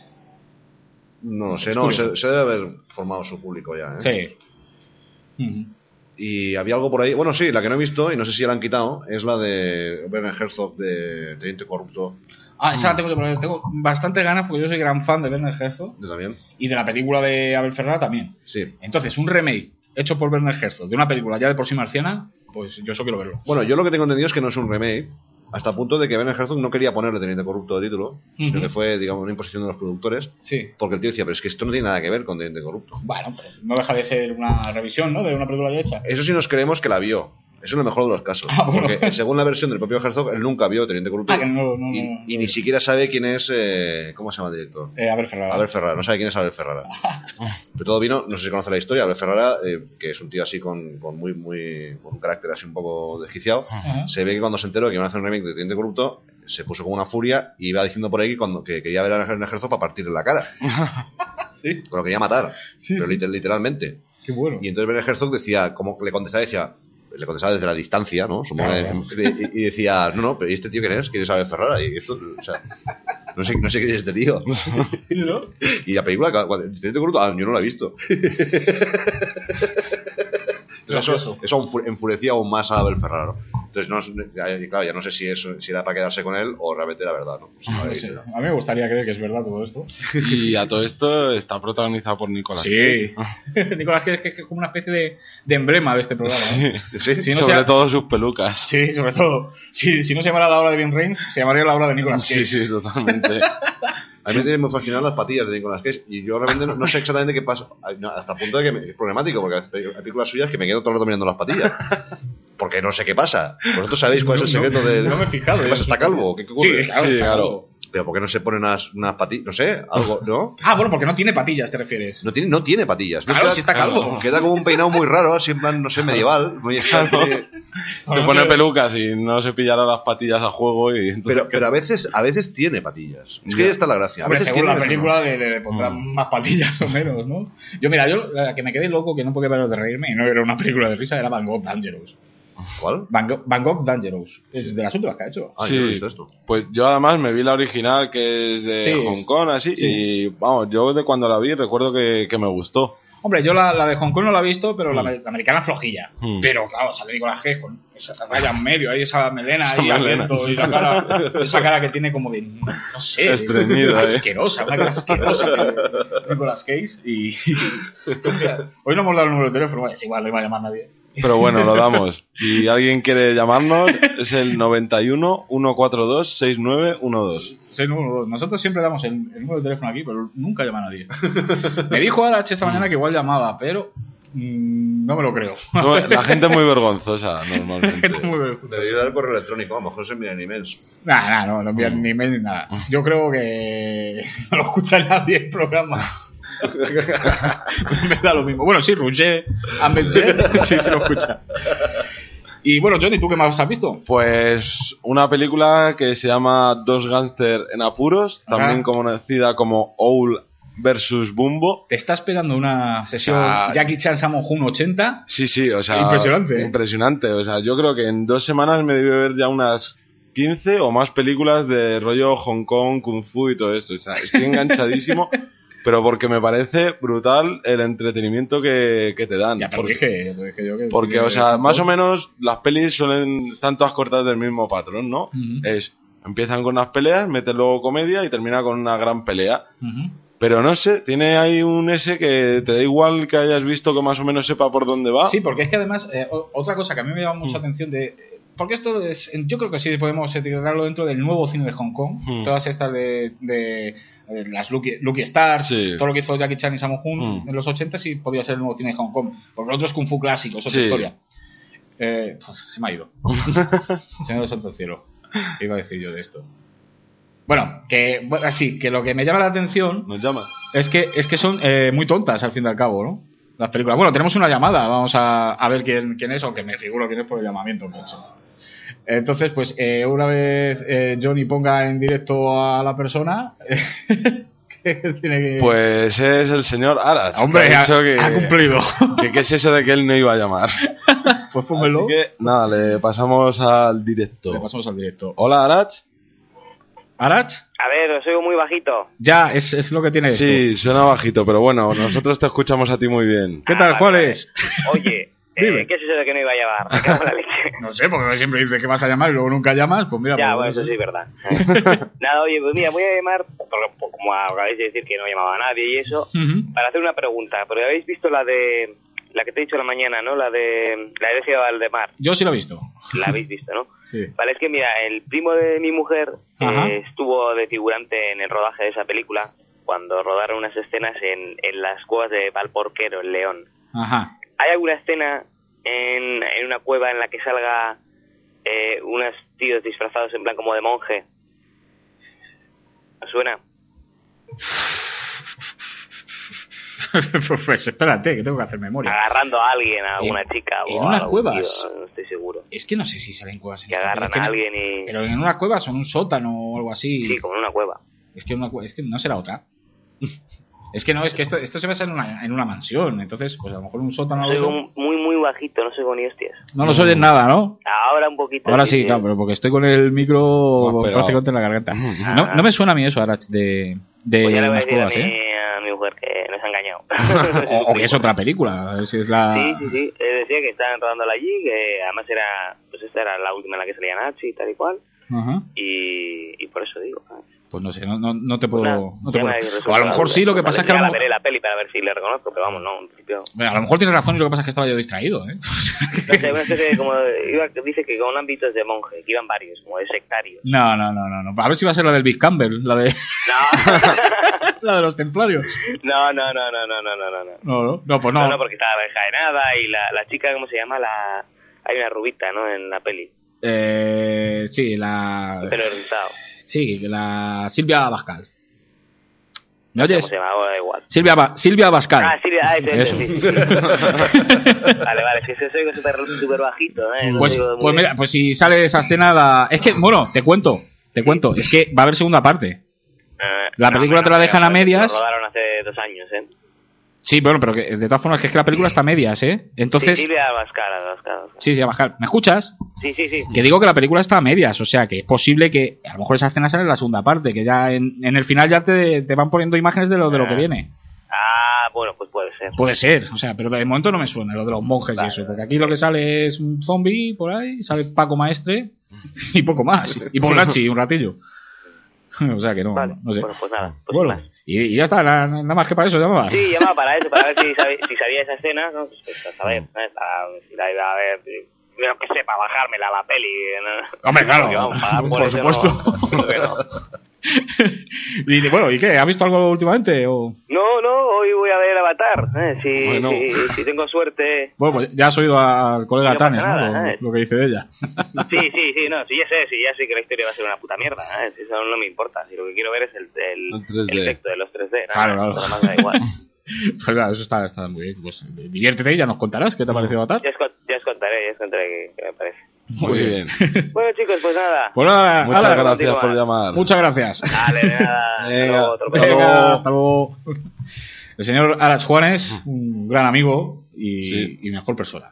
No sé, no, se debe haber formado su público ya, ¿eh? Sí. Y había algo por ahí, bueno, sí, la que no he visto y no sé si la han quitado es la de Werner Herzog de Teniente Corrupto. Esa la tengo que poner. Tengo bastante ganas porque yo soy gran fan de Werner Herzog. Yo también. Y de la película de Abel Ferrara también. Sí. Entonces, un remake hecho por Werner Herzog de una película ya de por sí marciana, pues yo eso quiero verlo. Bueno, yo lo que tengo entendido es que no es un remake, hasta el punto de que Werner Herzog no quería ponerle Teniente Corrupto de título, sino que fue, digamos, una imposición de los productores. Sí. Porque el tío decía, pero es que esto no tiene nada que ver con Teniente Corrupto. Bueno, pero no deja de ser una revisión, ¿no? De una película ya hecha. Eso sí nos creemos que la vio. Eso es lo mejor de los casos. Bueno. Porque según la versión del propio Herzog, él nunca vio Teniente Corrupto. Y ni siquiera sabe quién es... ¿cómo se llama el director? Abel Ferrara. Abel Ferrara. No sabe quién es Abel Ferrara. Pero todo vino... No sé si conoce la historia. Abel Ferrara, que es un tío así con con un carácter así un poco desquiciado. Se ve que cuando se enteró que iban a hacer un remake de Teniente Corrupto, se puso como una furia y iba diciendo por ahí que quería ver a Herzog para partirle la cara. Sí. Lo quería matar. Sí, pero literalmente. Qué bueno. Y entonces Werner Herzog decía, como le contestaba desde la distancia, ¿no? Y decía, no, pero ¿y este tío quién es? ¿Quién es Abel Ferrara? Y esto, o sea, no sé quién es este tío. ¿No? Y la película, yo no la he visto. Eso enfurecía aún más a Abel Ferrara. Entonces, claro, ya no sé si era para quedarse con él o realmente era verdad, ¿no? Pues No sé. A mí me gustaría creer que es verdad todo esto. Y a todo esto está protagonizado por Nicolas Cage. Sí. Nicolas Cage es como una especie de emblema de este programa, ¿no? Sí, Si no sobre todo sus pelucas. Sí, sobre todo. Si no se llamara la obra de Vin Reigns, se llamaría la obra de Nicolas Cage. Sí, totalmente. A mí me tienen muy fascinadas las patillas de Nicolas Cage y yo realmente no sé exactamente qué pasa. Hasta el punto de que es problemático, porque hay películas suyas que me quedo todo el rato mirando las patillas. Porque no sé qué pasa. ¿Vosotros sabéis cuál es el secreto de...? No me he fijado. ¿Qué pasa? ¿Está calvo? ¿Qué ocurre? Sí, claro. Pero ¿por qué no se pone unas patillas? No sé, algo, ¿no? Bueno, porque no tiene patillas, ¿te refieres? No tiene patillas. Claro, si está calvo. Queda como un peinado muy raro, así en plan, no sé, medieval. Muy extraño. Se pone pelucas y no se pillará las patillas a juego y... Entonces, pero a veces tiene patillas. Es que ahí está la gracia. Hombre, según la película le pondrán más patillas o menos, ¿no? Yo la que me quedé loco, que no podía parar de reírme, y no era una película de risa, era Van Gogh Dangerous. ¿Cuál? Van Gogh Dangerous. Es de las últimas que ha hecho. Sí, yo no he visto esto. Pues yo además me vi la original, que es de Hong Kong, así, y vamos, yo de cuando la vi recuerdo que me gustó. Hombre, yo la de Hong Kong no la he visto, pero la americana flojilla. Pero claro, sale Nicolas Cage con esa raya en medio, ahí esa melena ahí abierto, y esa cara que tiene como de, no sé, estreñida, asquerosa, una cara asquerosa de Nicolas Cage. Y hoy no hemos dado el número de teléfono, es igual, no iba a llamar nadie. Pero bueno, lo damos. Si alguien quiere llamarnos, es el 91 142 6912. 6912. Nosotros siempre damos el número de teléfono aquí, pero nunca llama nadie. Me dijo Arach esta mañana que igual llamaba, pero no me lo creo. No, la gente es muy vergonzosa, normalmente. Debería dar correo electrónico, a lo mejor se envían emails. No envían ni email ni nada. Yo creo que no lo escucha nadie el programa. Me da lo mismo. Bueno, sí, Roger Ambeter sí se lo escucha. Y bueno, Johnny, ¿tú qué más has visto? Pues una película que se llama Dos gángster en apuros, también conocida como Owl versus Bumbo. Te estás pegando una sesión Jackie Chan Sammo Hung 80. Sí, o sea, impresionante. O sea, yo creo que en 2 semanas me debí ver ya unas 15 o más películas de rollo Hong Kong, Kung Fu y todo esto. O sea, estoy enganchadísimo. Pero porque me parece brutal el entretenimiento que te dan. Ya, porque, o sea, más o menos las pelis están todas cortadas del mismo patrón, ¿no? Empiezan con unas peleas, meten luego comedia y termina con una gran pelea. Pero no sé, tiene ahí un ese que te da igual que hayas visto, que más o menos sepa por dónde va. Sí, porque es que además, otra cosa que a mí me llama mucha atención porque esto es, yo creo que sí podemos etiquetarlo dentro del nuevo cine de Hong Kong. Todas estas de las Lucky Stars, todo lo que hizo Jackie Chan y Sammo Hung en los 80 sí podría ser el nuevo cine de Hong Kong. Porque el otro es Kung Fu clásico, es otra historia. Pues se me ha ido. Se me ha ido santo el cielo. ¿Qué iba a decir yo de esto? Bueno, que lo que me llama la atención es que son muy tontas al fin y al cabo, ¿no? Las películas. Bueno, tenemos una llamada, vamos a ver quién es, aunque me figuro quién es por el llamamiento que he hecho. Entonces, pues una vez Johnny ponga en directo a la persona, ¿qué tiene que...? Pues es el señor Arach. Hombre, ha cumplido. ¿Qué es eso de que él no iba a llamar? Pues pónmelo. Así que, nada, le pasamos al directo. Hola, Arach. ¿Arach? A ver, os oigo muy bajito. Ya, es lo que tiene esto. Sí, suena bajito, pero bueno, nosotros te escuchamos a ti muy bien. ¿Qué tal? ¿Cuál es? Oye, ¿qué es eso de que no iba a llamar? Me cago en la leche. No sé, porque siempre dices que vas a llamar y luego nunca llamas, pues mira. Ya, bueno, eso sí es verdad. Nada, oye, pues mira, voy a llamar, porque como acabáis de decir que no llamaba a nadie y eso, para hacer una pregunta. Pero habéis visto la que te he dicho la mañana, ¿no? La de Herencia de Valdemar. Yo sí la he visto. La habéis visto, ¿no? Sí. Vale, es que mira, el primo de mi mujer estuvo de figurante en el rodaje de esa película cuando rodaron unas escenas en las cuevas de Valporquero, en León. Ajá. ¿Hay alguna escena en una cueva en la que salga unos tíos disfrazados en plan como de monje? ¿Os suena? Pues espérate, que tengo que hacer memoria. Agarrando a alguien, a alguna chica en unas cuevas. Tío, no estoy seguro. Es que no sé si salen cuevas en que agarran a alguien y... Pero en una cueva son un sótano o algo así. Sí, como en una cueva. Es que no será otra. Es que esto se basa en una mansión, entonces pues a lo mejor un sótano. No soy muy bajito, no sé con ni hostias. No nos oyes nada, ¿no? Ahora un poquito. Ahora sí, claro, pero porque estoy con el micro prácticamente en la garganta. No me suena a mí eso, Arach, de pues ya le voy a las decir cuevas, a mi mujer que nos ha engañado. o que es otra película, si es la... Sí, es decía que estaban rodándola allí, que además era, pues esta era la última en la que salía Nachi y tal y cual. Ajá. Y por eso digo. Pues no sé, no te puedo... no te ya puedo. me O a lo mejor sí, lo que pasa es que... Ya la veré la peli para ver si le reconozco, pero vamos, no, en principio... Bueno, a lo mejor tienes razón y lo que pasa es que estaba yo distraído, ¿eh? No sé, una especie de como... dice que con ámbitos de monje, que iban varios, como de sectarios. No. A ver si va a ser la del Big Campbell, la de... No. La de los templarios. No, pues no. No, porque estaba enjaenada y la chica, ¿cómo se llama? Hay una rubita, ¿no? En la peli. Sí, la... Pero rizado. Sí, la Silvia Abascal. ¿Me oyes? ¿Cómo se llama? Ahora da igual. Silvia Abascal. Ah, Silvia, Eso. sí. Vale, si soy súper bajito, ¿eh? Pues mira, pues si sale esa escena... Es que, bueno, te cuento. Es que va a haber segunda parte. La película te la dejan a medias. Lo rodaron hace 2 años, ¿eh? Sí, bueno, pero que de todas formas que es que la película está a medias, ¿eh? Entonces... Sí, Silvia Abascal. Sí, Abascal. ¿Me escuchas? Sí. Que digo que la película está a medias, o sea que es posible que a lo mejor esa escena sale en la segunda parte, que ya en el final ya te van poniendo imágenes de lo que viene. Ah, bueno, pues puede ser. Puede ser, o sea, pero de momento no me suena lo de los monjes y eso, porque aquí lo que sale es un zombie por ahí, sale Paco Maestre y poco más, y Polachi un ratillo. O sea que no, vale. No sé. Bueno, pues nada. Pues bueno, y ya está, nada más que para eso llamabas. Sí, llamaba para eso, para ver si sabía esa escena, ¿no? Pues a saber, si la iba a ver, yo que sé, para bajármela a la peli. ¿No? Hombre, claro, por supuesto. No. Y bueno, ¿y qué? ¿Has visto algo últimamente? O... No, hoy voy a ver Avatar, si tengo suerte. Bueno, pues ya has oído al colega Tanes, ¿no? Lo que dice de ella. Sí, ya sé que la historia va a ser una puta mierda, eso no me importa, si lo que quiero ver es el efecto de los 3D, claro. Lo demás da igual. Pues claro, eso está muy bien, pues diviértete y ya nos contarás qué te ha parecido Avatar. Ya os contaré qué me parece. Muy bien. Bueno, chicos, pues nada. Muchas gracias por llamar. Muchas gracias. Dale, de nada. Venga, hasta luego. El señor Aras Juanes, un gran amigo y mejor persona.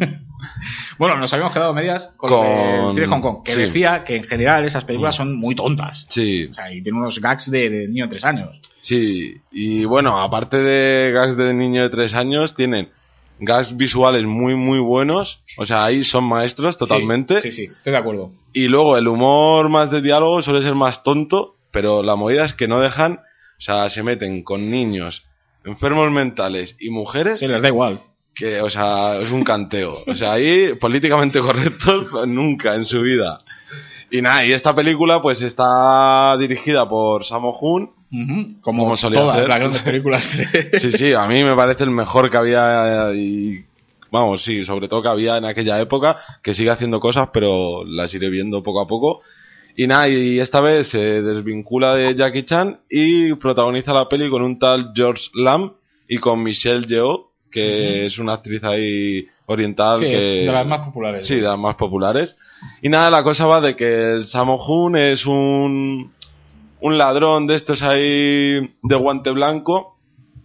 Bueno, nos habíamos quedado medias con el cine Hong Kong, que decía que en general esas películas son muy tontas. Sí. O sea, y tiene unos gags de niño de 3 años. Sí, y bueno, aparte de gags de niño de 3 años, tienen gags visuales muy muy buenos, o sea, ahí son maestros totalmente. Sí, estoy de acuerdo. Y luego el humor más de diálogo suele ser más tonto, pero la movida es que no dejan, o sea, se meten con niños, enfermos mentales y mujeres. Sí, les da igual. Que, o sea, es un canteo. O sea, ahí políticamente correctos nunca en su vida. Y nada, y esta película pues está dirigida por Sammo Hung. Como solía todas hacer. Las grandes películas Sí, a mí me parece el mejor que había y vamos, sí, sobre todo que había en aquella época, que sigue haciendo cosas pero las iré viendo poco a poco. Y nada, y esta vez se desvincula de Jackie Chan y protagoniza la peli con un tal George Lam y con Michelle Yeoh, que es una actriz ahí oriental. Sí, que es de las más populares. Sí, de las más populares. Y nada, la cosa va de que el Sammo Hung es un ladrón de estos ahí de guante blanco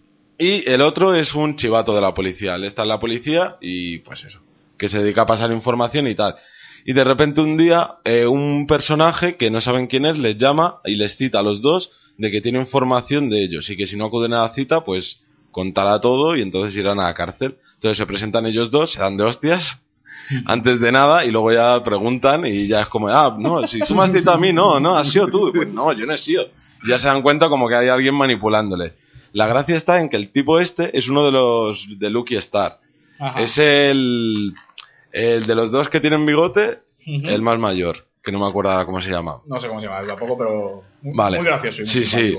y el otro es un chivato de la policía. Él está en la policía y pues eso, que se dedica a pasar información y tal. Y de repente un día un personaje que no saben quién es les llama y les cita a los dos de que tiene información de ellos y que si no acuden a la cita pues contará todo y entonces irán a la cárcel. Entonces se presentan ellos dos, se dan de hostias antes de nada y luego ya preguntan y ya es como, no, si tú me has citado a mí, no, has sido tú. Pues no, yo no he sido. Y ya se dan cuenta como que hay alguien manipulándole. La gracia está en que el tipo este es uno de los de Lucky Star. Ajá. Es el de los dos que tienen bigote, el más mayor, que no me acuerdo ahora cómo se llama. No sé cómo se llama, tampoco, pero vale. Muy gracioso. Sí.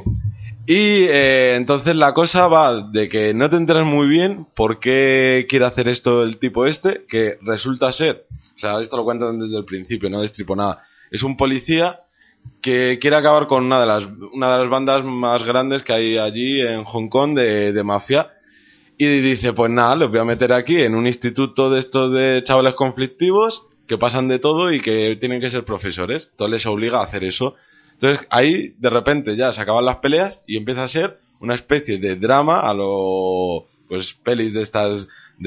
Y entonces la cosa va de que no te enteras muy bien por qué quiere hacer esto el tipo este, que resulta ser, o sea, esto lo cuentan desde el principio, no destripo nada, es un policía que quiere acabar con una de las bandas más grandes que hay allí en Hong Kong de mafia, y dice, pues nada, los voy a meter aquí en un instituto de estos de chavales conflictivos que pasan de todo y que tienen que ser profesores, entonces les obliga a hacer eso. Entonces ahí de repente ya se acaban las peleas y empieza a ser una especie de drama a lo pues pelis de estas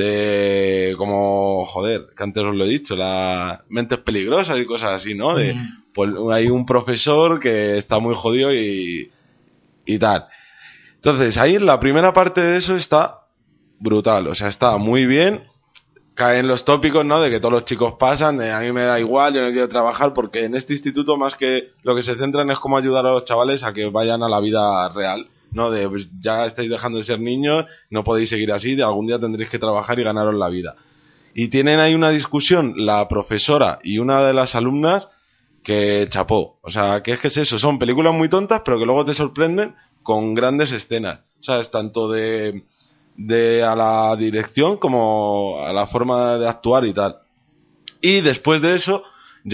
de como joder, que antes os lo he dicho, las mentes peligrosas y cosas así, ¿no? De pues hay un profesor que está muy jodido y tal. Entonces ahí la primera parte de eso está brutal, o sea, está muy bien. caen los tópicos, ¿no? De que todos los chicos pasan, de a mí me da igual, yo no quiero trabajar, porque en este instituto más que lo que se centran es cómo ayudar a los chavales a que vayan a la vida real, ¿no? De pues, ya estáis dejando de ser niños, no podéis seguir así, de algún día tendréis que trabajar y ganaros la vida. Y tienen ahí una discusión la profesora y una de las alumnas que chapó. O sea, que es eso, son películas muy tontas, pero que luego te sorprenden con grandes escenas, ¿sabes? Tanto de a la dirección como a la forma de actuar y tal. Y después de eso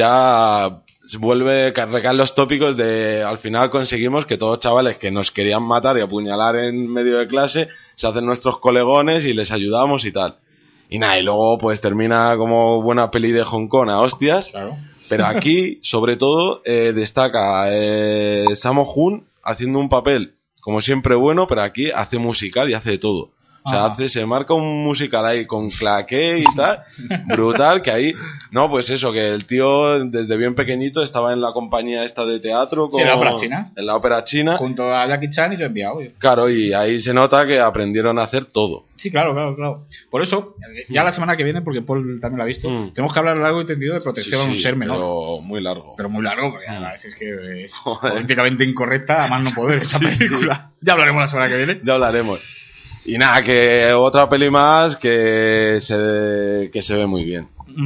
ya se vuelve a recaer los tópicos de al final conseguimos que todos los chavales que nos querían matar y apuñalar en medio de clase se hacen nuestros colegones y les ayudamos y tal. Y nada, y luego pues termina como buena peli de Hong Kong a hostias. Claro. Pero aquí, sobre todo, destaca Sammo Hung haciendo un papel como siempre bueno, pero aquí hace musical y hace de todo. O sea, se marca un musical ahí con claqué y tal, brutal, que ahí, no, pues eso, que el tío desde bien pequeñito estaba en la compañía esta de teatro. Sí, en la ópera china. En la ópera china. Junto a Jackie Chan y te enviado. Claro, y ahí se nota que aprendieron a hacer todo. Sí, claro. Por eso, ya la semana que viene, porque Paul también lo ha visto, tenemos que hablar largo y tendido de protección a un ser menor. Pero muy largo. Porque además es que es políticamente incorrecta, a más no poder esa película. Ya hablaremos la semana que viene. Ya hablaremos. Y nada, que otra peli más que se ve muy bien.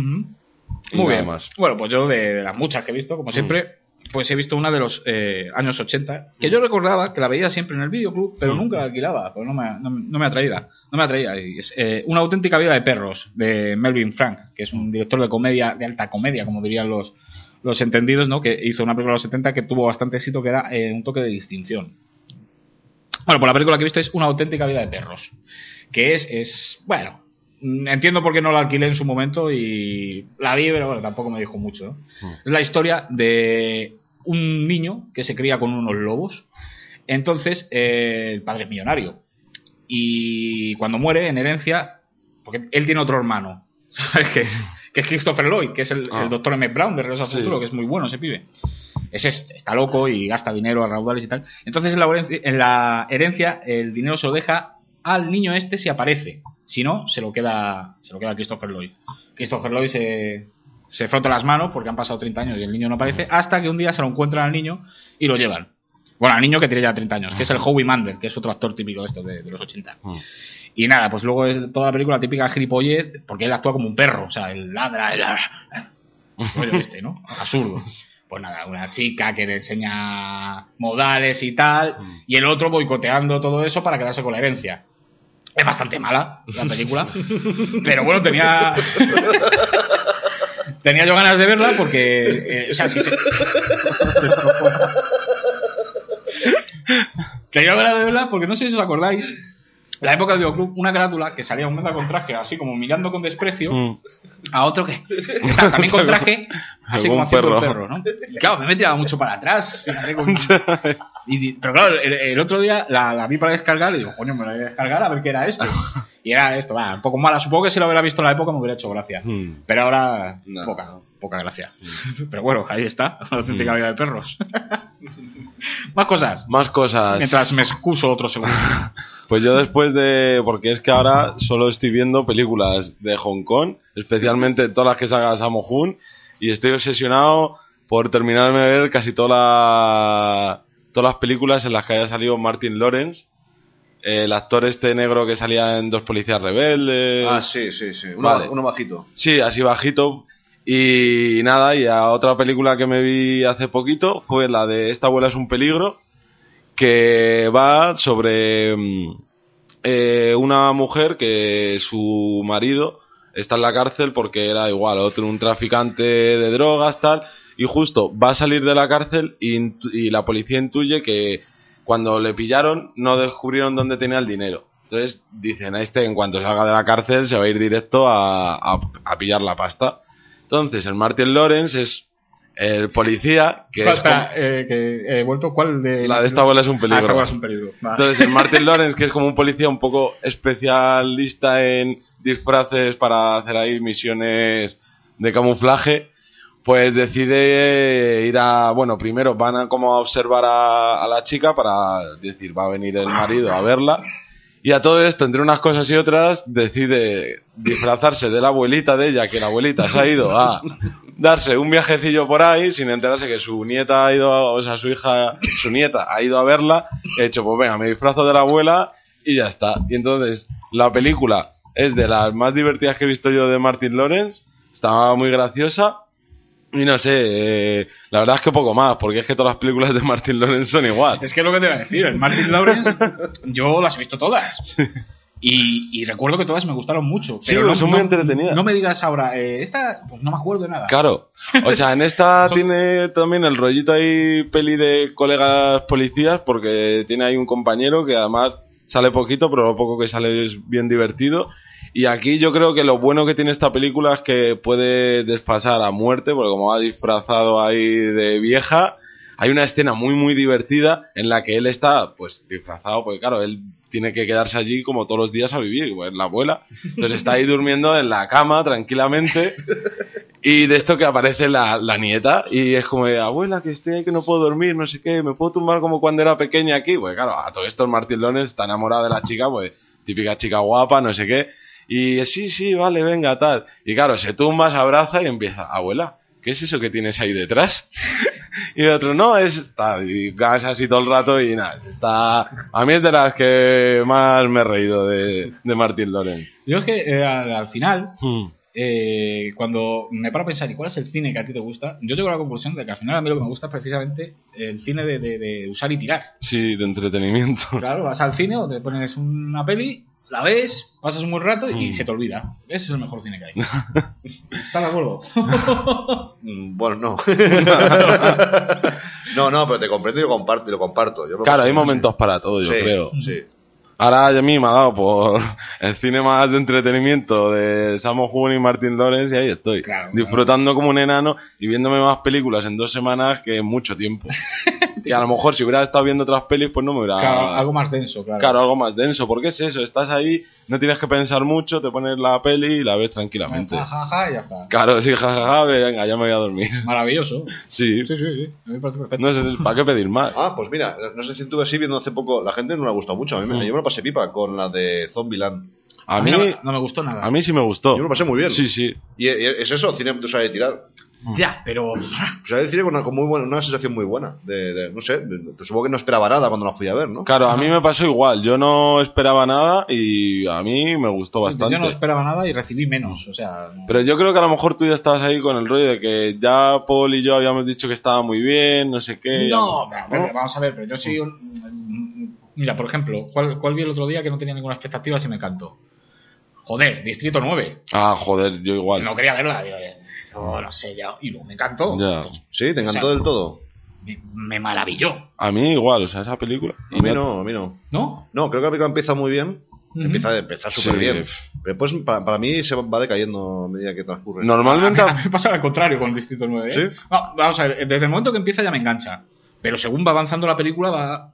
Muy bien. Más. Bueno, pues yo de las muchas que he visto, como siempre, pues he visto una de los años 80, que yo recordaba que la veía siempre en el videoclub, pero nunca la alquilaba, porque no me atraía. Y es Una auténtica vida de perros, de Melvin Frank, que es un director de comedia, de alta comedia, como dirían los entendidos, ¿no? Que hizo una película de los 70 que tuvo bastante éxito, que era Un toque de distinción. Bueno, pues la película que he visto es Una auténtica vida de perros, que es bueno, entiendo por qué no la alquilé en su momento y la vi, pero bueno, tampoco me dijo mucho, ¿no? Es la historia de un niño que se cría con unos lobos. Entonces, el padre es millonario y cuando muere en herencia, porque él tiene otro hermano, ¿sabes? Que es Christopher Lloyd, que es el Dr. Emmett Brown de Regreso al Futuro, que es muy bueno ese pibe. Ese está loco y gasta dinero a raudales y tal. Entonces en la herencia el dinero se lo deja al niño este si aparece. Si no, se lo queda Christopher Lloyd. Christopher Lloyd se frota las manos porque han pasado 30 años y el niño no aparece, hasta que un día se lo encuentran al niño y lo llevan. Bueno, al niño que tiene ya 30 años, que es el Howie Mandel, que es otro actor típico de estos de los 80. Y nada, pues luego es toda la película típica gilipollez, porque él actúa como un perro, o sea, él ladra, ¿no? Absurdo. Pues nada, una chica que le enseña modales y tal, y el otro boicoteando todo eso para quedarse con la herencia. Es bastante mala la película, pero bueno, tenía yo ganas de verla porque, o sea, si se... Tenía yo ganas de verla porque no sé si os acordáis, en la época del videoclub, una carátula que salía un meta con traje así como mirando con desprecio a otro que también con traje así como haciendo el perro, ¿no? Y claro, me tiraba mucho para atrás, pero claro, el otro día la vi para descargar y digo, coño, me la voy a descargar a ver qué era esto. Y era esto, un poco mala. Supongo que si lo hubiera visto en la época me hubiera hecho gracia, pero ahora poca gracia. Pero bueno, ahí está, Una auténtica vida de perros. Más cosas. Mientras me excuso otro segundo. Pues yo después porque es que ahora solo estoy viendo películas de Hong Kong, especialmente todas las que salga Sammo Hung, y estoy obsesionado por terminarme de ver casi todas las películas en las que haya salido Martin Lawrence, el actor este negro que salía en Dos policías rebeldes. Sí. Uno bajito. Sí, así bajito. Y nada, y a otra película que me vi hace poquito fue la de Esta abuela es un peligro, que va sobre una mujer que su marido está en la cárcel porque era igual un traficante de drogas, tal, y justo va a salir de la cárcel y la policía intuye que cuando le pillaron no descubrieron dónde tenía el dinero. Entonces dicen, en cuanto salga de la cárcel se va a ir directo a pillar la pasta. Entonces el Martin Lawrence es el policía que ¿cuál de la de Esta abuela es un peligro? Esta abuela es un peligro. Vale. Entonces el Martin Lawrence, que es como un policía un poco especialista en disfraces para hacer ahí misiones de camuflaje, pues decide ir primero van a como a observar a la chica para decir, va a venir el marido a verla, Y a todo esto, entre unas cosas y otras, decide disfrazarse de la abuelita de ella, que la abuelita se ha ido a darse un viajecillo por ahí sin enterarse que su nieta ha ido, o sea, su nieta ha ido a verla. He hecho, pues venga, me disfrazo de la abuela y ya está. Y entonces, la película es de las más divertidas que he visto yo de Martin Lawrence. Estaba muy graciosa. Y no sé, la verdad es que poco más, porque es que todas las películas de Martin Lawrence son igual. Es que es lo que te iba a decir, el Martin Lawrence, yo las he visto todas. Y recuerdo que todas me gustaron mucho. Pero sí, son muy entretenidas. No me digas ahora, esta, pues no me acuerdo de nada. Claro, o sea, en esta tiene también el rollito ahí peli de colegas policías, porque tiene ahí un compañero que además sale poquito, pero lo poco que sale es bien divertido. Y aquí yo creo que lo bueno que tiene esta película es que puede desfasar a muerte, porque como va disfrazado ahí de vieja, hay una escena muy muy divertida en la que él está pues disfrazado, porque claro, él tiene que quedarse allí como todos los días a vivir, pues la abuela. Entonces está ahí durmiendo en la cama tranquilamente y de esto que aparece la nieta y es como, abuela, que estoy ahí que no puedo dormir, no sé qué, me puedo tumbar como cuando era pequeña aquí. Pues claro, a todo esto el Martin Lawrence está enamorado de la chica, pues típica chica guapa, no sé qué. Y sí, vale, venga, tal. Y claro, se tumba, se abraza y empieza, abuela, ¿qué es eso que tienes ahí detrás? Y el otro, no, es tal. Y gas así todo el rato y nada, está... A mí es de las que más me he reído de Martin Lawrence. Yo es que al final, cuando me paro a pensar, ¿y cuál es el cine que a ti te gusta? Yo llego a la conclusión de que al final a mí lo que me gusta es precisamente el cine de usar y tirar. Sí, de entretenimiento. Claro, vas al cine o te pones una peli... La ves, pasas un buen rato y se te olvida. Ese es el mejor cine que hay. ¿Estás de acuerdo? Bueno, no. No, pero te comprendo y lo comparto. Yo claro, hay momentos para todo, yo creo. Sí. Ahora a mí me ha dado por el cine más de entretenimiento de Sammo Hung y Martin Lawrence y ahí estoy, disfrutando como un enano y viéndome más películas en 2 semanas que en mucho tiempo. Y a lo mejor si hubiera estado viendo otras pelis pues no me hubiera... Claro, algo más denso, claro. Claro, algo más denso, porque es eso, estás ahí, no tienes que pensar mucho, te pones la peli y la ves tranquilamente. Jajaja, y ya está. Claro, sí, jajaja, venga, ya me voy a dormir. Maravilloso. Sí. A mí me parece perfecto. No sé, ¿para qué pedir más? Pues mira, no sé si estuve así viendo hace poco, la gente no le ha gustado mucho, yo me lo pasé pipa con la de Zombieland. A mí no me gustó nada. A mí sí me gustó. Yo me lo pasé muy bien. Sí. Y es eso, cine que sabe tirar. Ya, pero... O sea, decir con muy buena, una sensación muy buena. No sé, supongo que no esperaba nada cuando la fui a ver, ¿no? Claro, a mí me pasó igual. Yo no esperaba nada y a mí me gustó bastante. Yo no esperaba nada y recibí menos, o sea... No... Pero yo creo que a lo mejor tú ya estabas ahí con el rollo de que ya Paul y yo habíamos dicho que estaba muy bien, no sé qué... No, pero vamos a ver, pero yo sí... Mira, por ejemplo, ¿cuál vi el otro día que no tenía ninguna expectativa y me encantó? Joder, Distrito 9. Joder, yo igual. No quería verla, digo, no sé ya. Y luego me encantó. Ya. Sí, ¿te encantó del todo? Me maravilló. A mí igual, o sea, esa película. A mí no. ¿No? No, creo que la película empieza muy bien. Empieza súper bien. Pero después, para mí, se va decayendo a medida que transcurre. Normalmente... A mí me pasa al contrario con Distrito 9. ¿Sí? No, vamos a ver, desde el momento que empieza ya me engancha. Pero según va avanzando la película va...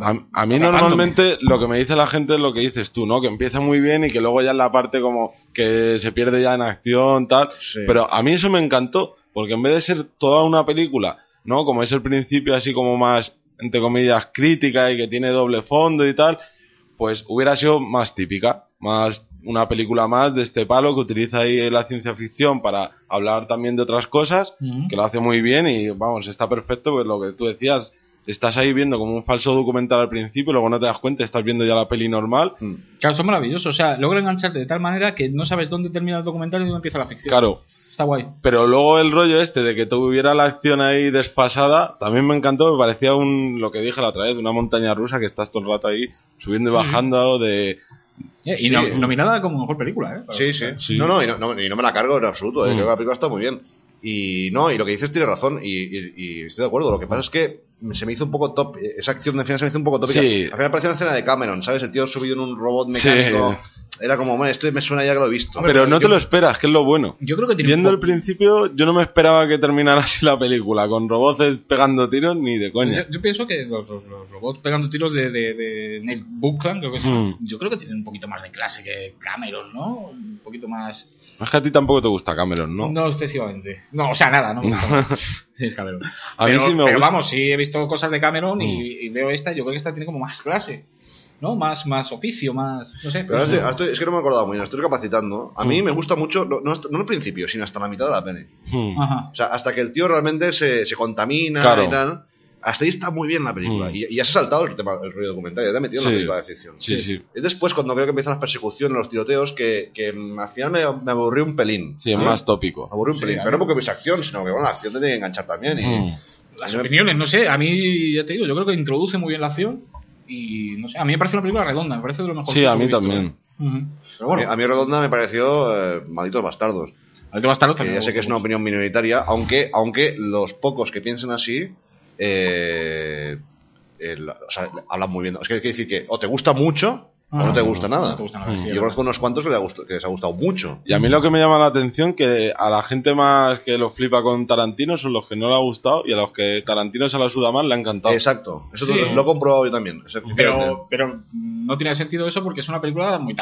A mí normalmente lo que me dice la gente es lo que dices tú, ¿no? Que empieza muy bien y que luego ya en la parte como que se pierde ya en acción, tal. Sí. Pero a mí eso me encantó, porque en vez de ser toda una película, ¿no? Como es el principio así como más, entre comillas, crítica y que tiene doble fondo y tal, pues hubiera sido más típica, más una película más de este palo que utiliza ahí la ciencia ficción para hablar también de otras cosas, que lo hace muy bien y vamos, está perfecto, pues lo que tú decías. Estás ahí viendo como un falso documental al principio, luego no te das cuenta, estás viendo ya la peli normal. Claro, son maravillosos. O sea, logra engancharte de tal manera que no sabes dónde termina el documental y dónde empieza la ficción. Claro. Está guay. Pero luego el rollo este de que tuviera la acción ahí desfasada, también me encantó, me parecía lo que dije la otra vez, una montaña rusa que estás todo el rato ahí subiendo y bajando de... Y nominada como mejor película, ¿eh? Sí. No, y no me la cargo en absoluto, creo que la película está muy bien. Y lo que dices tiene razón y estoy de acuerdo. Lo que pasa es que se me hizo un poco top, esa acción de final se me hizo un poco tópica. Sí. Al final parecía una escena de Cameron, ¿sabes? El tío subido en un robot mecánico. Sí. Era como, bueno, esto me suena ya que lo he visto. Pero no te lo esperas, que es lo bueno. Yo creo que viendo el principio, yo no me esperaba que terminara así la película, con robots pegando tiros ni de coña. Yo pienso que los robots pegando tiros de Neil Buckland, creo que yo creo que tienen un poquito más de clase que Cameron, ¿no? Un poquito más... Es que a ti tampoco te gusta Cameron, ¿no? No excesivamente. No, o sea, nada, no me gusta. Sí, es Cameron. A mí sí me gusta. Pero vamos, sí he visto cosas de Cameron y veo esta, yo creo que esta tiene como más clase. ¿no? Más oficio, más... No sé. Pero es que no me he acordado muy bien, estoy recapacitando. A mí me gusta mucho, no al principio, sino hasta la mitad de la peli. Ajá. O sea, hasta que el tío realmente se contamina y tal. Hasta ahí está muy bien la película. Y ya se ha saltado el rollo documental, ya te ha metido en la película de ficción. Sí. Es después cuando veo que empiezan las persecuciones, los tiroteos, que al final me aburrió un pelín. Sí, es más tópico. Me aburrió un pelín. Pero no porque es acción, sino que la acción te tiene que enganchar también. Las opiniones, no sé, a mí, ya te digo, yo creo que introduce muy bien la acción. Y no sé, a mí me parece una película redonda, me parece de lo mejor. Sí, a mí también. Pero bueno. A mí redonda me pareció Malditos Bastardos. Malditos Bastardos también. Ya sé que es una opinión minoritaria, aunque los pocos que piensen así, o sea, hablan muy bien. Es que quiere decir que o te gusta mucho o no te gusta nada. Yo conozco unos cuantos que les ha gustado mucho. Y a mí lo que me llama la atención que a la gente más que lo flipa con Tarantino son los que no le ha gustado, y a los que Tarantino se la suda más le ha encantado. Exacto, eso lo he comprobado yo también. Pero no tiene sentido eso porque es una película muy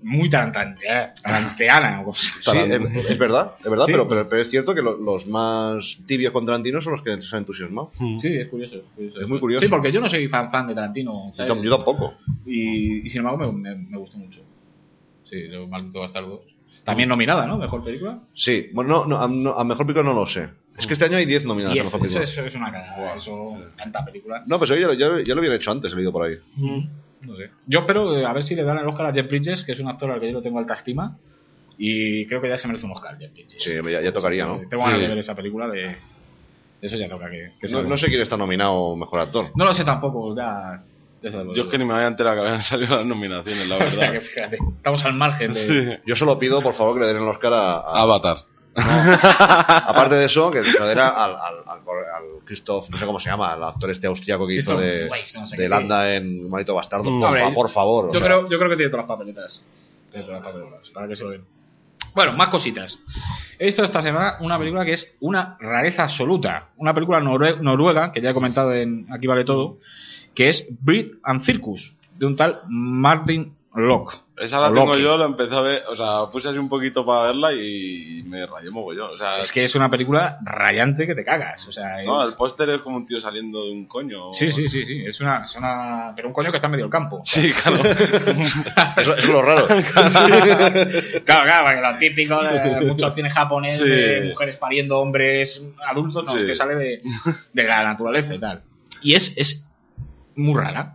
taranteana. Sí, es verdad, sí. pero es cierto que los más tibios con Tarantino son los que se han entusiasmado. Sí, es curioso. Es muy curioso. Sí, porque yo no soy fan de Tarantino, ¿sabes? Yo tampoco. Y sin embargo me gustó mucho. Sí, Los Malditos Bastardos. También nominada, ¿no? ¿Mejor película? Sí, bueno, a Mejor Película no lo sé. Es que este año hay 10 nominadas a Mejor Película. Eso es una cagada, tanta película. No, pues ya lo habían hecho antes, he leído por ahí. No sé. Yo espero a ver si le dan el Oscar a Jeff Bridges, que es un actor al que yo lo tengo alta estima. Y creo que ya se merece un Oscar, Jeff Bridges. Sí, ya tocaría, ¿no? Tengo ganas de ver esa película de... Eso ya toca que no sé quién está nominado Mejor Actor. No lo sé tampoco, ya... Yo es que ni me había enterado que habían salido las nominaciones, la verdad. O sea que fíjate, estamos al margen de... Sí. Yo solo pido, por favor, que le den el Oscar a Avatar. No. Aparte de eso, que se lo diera al Christoph, no sé cómo se llama, el actor este austriaco que hizo de Landa en Maldito Bastardo. Por favor. Yo creo que tiene todas las papeletas. Para que se lo den. Bueno, más cositas. He visto esta semana una película que es una rareza absoluta. Una película noruega, que ya he comentado en Aquí Vale Todo, que es Breed and Circus, de un tal Martin Locke. Esa la tengo yo, la empecé a ver, o sea, puse así un poquito para verla y me rayé mogollón. O sea, es que es una película rayante que te cagas. O sea, no, el póster es como un tío saliendo de un coño. Sí. Es una... Pero un coño que está en medio del campo. Sí, claro. Eso es lo raro. Claro, porque lo típico de muchos cines japoneses, de mujeres pariendo hombres adultos, no, es que sale de la naturaleza y tal. Y es muy rara.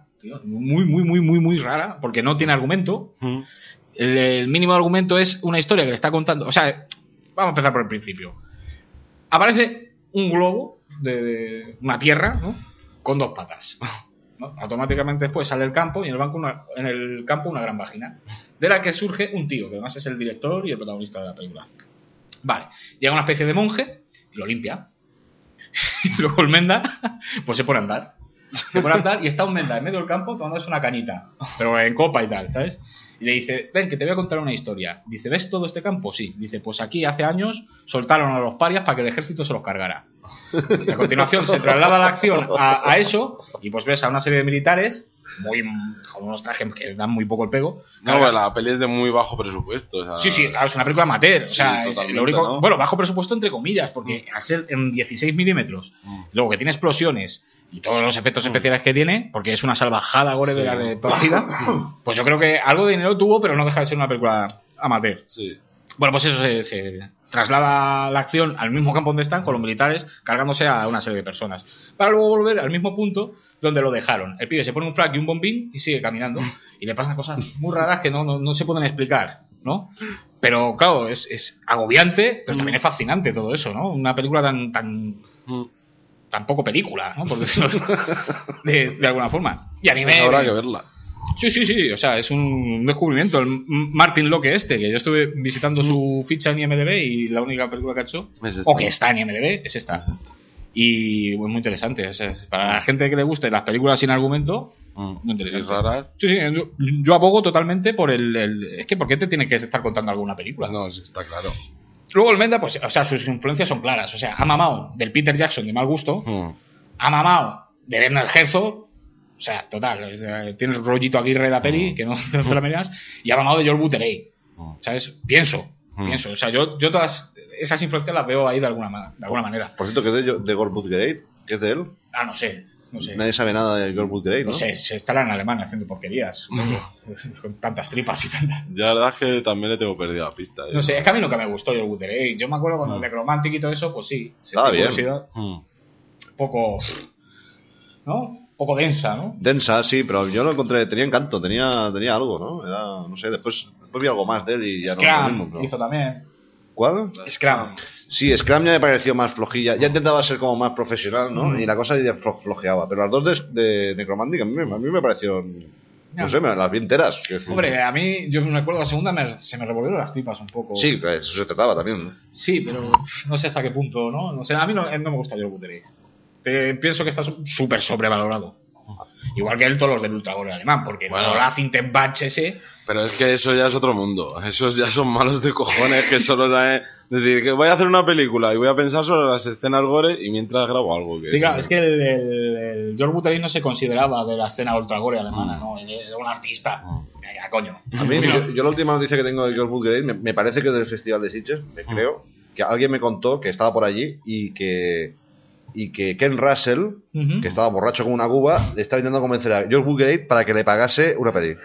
Muy rara, porque no tiene argumento. El mínimo argumento es una historia que le está contando. O sea, vamos a empezar por el principio. Aparece un globo de una tierra, ¿no? Con 2 patas, ¿no? Automáticamente después sale el campo y en el campo una gran vagina, de la que surge un tío, que además es el director y el protagonista de la película. Vale, llega una especie de monje y lo limpia. Y luego el Menda pues se pone a andar. Y está un Menda en medio del campo tomándose una cañita, pero en copa y tal, ¿sabes? Y le dice, ven, que te voy a contar una historia. Dice, ¿ves todo este campo? Sí. Dice, pues aquí hace años soltaron a los parias para que el ejército se los cargara. Y a continuación se traslada la acción a eso, y pues ves a una serie de militares con unos trajes que dan muy poco el pego. No, pues la peli es de muy bajo presupuesto. O sea... Sí, claro, es una película amateur. O sea, sí, es lo único, ¿no? Bueno, bajo presupuesto entre comillas, porque al ser en 16 milímetros, luego que tiene explosiones y todos los efectos especiales que tiene, porque es una salvajada gore de la de toda la vida, pues yo creo que algo de dinero tuvo, pero no deja de ser una película amateur. Sí. Bueno, pues eso se traslada la acción al mismo campo donde están, con los militares cargándose a una serie de personas, para luego volver al mismo punto donde lo dejaron. El pibe se pone un frac y un bombín y sigue caminando, y le pasan cosas muy raras que no se pueden explicar, ¿no? Pero claro, es agobiante, pero también es fascinante todo eso, ¿no? Una película tan poco película, ¿no? Por decirlo de alguna forma. Y a mí habrá que verla. Sí, o sea, es un descubrimiento. El Martin Locke que yo estuve visitando su ficha en IMDb y la única película que ha hecho, o que está en IMDb, es esta. Y muy interesante. O sea, para la gente que le guste las películas sin argumento, muy interesante. Raras. Sí, yo abogo totalmente por es que ¿por qué te tiene que estar contando alguna película? No, sí, está claro. Luego el Menda, pues, o sea, sus influencias son claras. O sea, ha mamado del Peter Jackson de mal gusto, ha mamado de Werner Herzog, o sea, total, tiene el rollito Aguirre de la peli, que no te la miras, y ha mamado de George Butterey, ¿sabes? Pienso, o sea, yo todas esas influencias las veo ahí de alguna manera. Por cierto, que es de George Butterey, que es de él. No sé. No sé. Nadie sabe nada de George Wood Grey, ¿no? No sé, se estará en Alemania haciendo porquerías. Con tantas tripas y tantas. Ya la verdad es que también le tengo perdida la pista. No sé, es que a mí nunca me gustó George Wood Grey. Yo me acuerdo cuando el Necromantic y todo eso, pues sí. Estaba bien. Poco... ¿no? Poco densa, ¿no? Densa, sí, pero yo lo encontré, tenía encanto, tenía algo, ¿no? Era, no sé, después vi algo más de él y ya Scrum, no lo mismo. Pero... hizo también. ¿Cuál? Scrum. Sí, Scrum ya me pareció más flojilla, ya intentaba ser como más profesional, ¿no? Y la cosa ya flojeaba, pero las dos de Necromantic a mí me parecieron, no sé, las vi enteras. Hombre, a mí, yo me acuerdo, la segunda se me revolvieron las tripas un poco. Sí, eso se trataba también, ¿no? Sí, pero no sé hasta qué punto, ¿no? No sé, a mí no me gusta George Wood Grey. Pienso que está súper sobrevalorado. Igual que él, todos los del Ultragore alemán, porque bueno, la Fintenbach ese... Pero es que eso ya es otro mundo. Esos ya son malos de cojones que solo saben decir que voy a hacer una película y voy a pensar sobre las escenas gore y mientras grabo algo. Que sí, claro, es que el George Wood Grey no se consideraba de la escena Ultragore alemana, ¿no? Era un artista. Ya, coño. A mí, yo la última noticia que tengo de George Wood Grey me parece que es del Festival de Sitges, creo, que alguien me contó que estaba por allí y que Ken Russell, que estaba borracho como una cuba, le estaba intentando convencer a George Wood Grey para que le pagase una peli.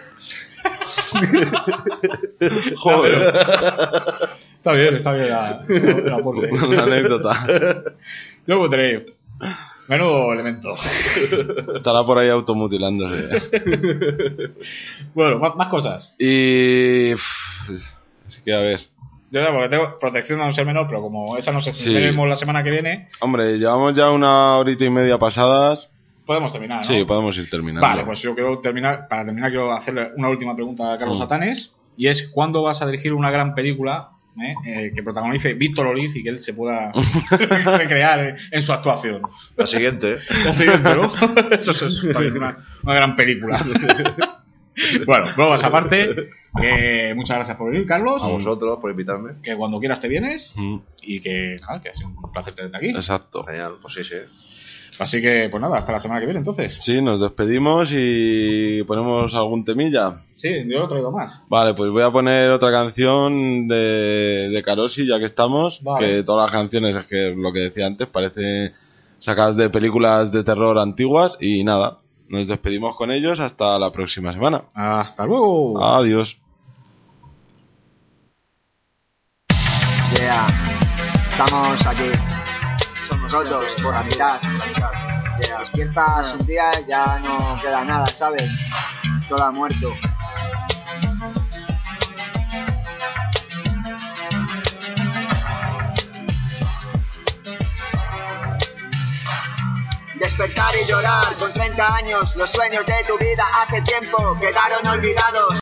Joder. Está bien la aporte. Una anécdota. George Wood Grey. Menudo elemento. Estará por ahí automutilándose. Bueno, más cosas. Y... Así que a ver... Yo porque tengo protección a no ser menor, pero como esa no sé si veremos la semana que viene... Hombre, llevamos ya una horita y media pasadas. Podemos terminar, ¿no? Sí, podemos ir terminando. Vale, pues yo quiero terminar... Para terminar quiero hacerle una última pregunta a Carlos Satanes. Y es, ¿cuándo vas a dirigir una gran película que protagonice Víctor Oliz y que él se pueda recrear en su actuación? La siguiente. La siguiente, ¿no? Eso es una gran película. Bueno, bromas aparte, muchas gracias por venir, Carlos. A vosotros por invitarme. Que cuando quieras te vienes y que nada, que ha sido un placer tenerte aquí. Exacto. Genial, pues sí. Así que, pues nada, hasta la semana que viene entonces. Sí, nos despedimos y ponemos algún temilla. Sí, yo lo he traído más. Vale, pues voy a poner otra canción de Carosi, ya que estamos. Vale. Que todas las canciones, es que lo que decía antes, parece sacadas de películas de terror antiguas y nada. Nos despedimos con ellos hasta la próxima semana. Hasta luego. Adiós. Yeah. Estamos aquí. Somos rotos por la mitad. Yeah. Despiertas un día y ya no queda nada, ¿sabes? Todo ha muerto. Despertar y llorar con 30 años, los sueños de tu vida hace tiempo quedaron olvidados.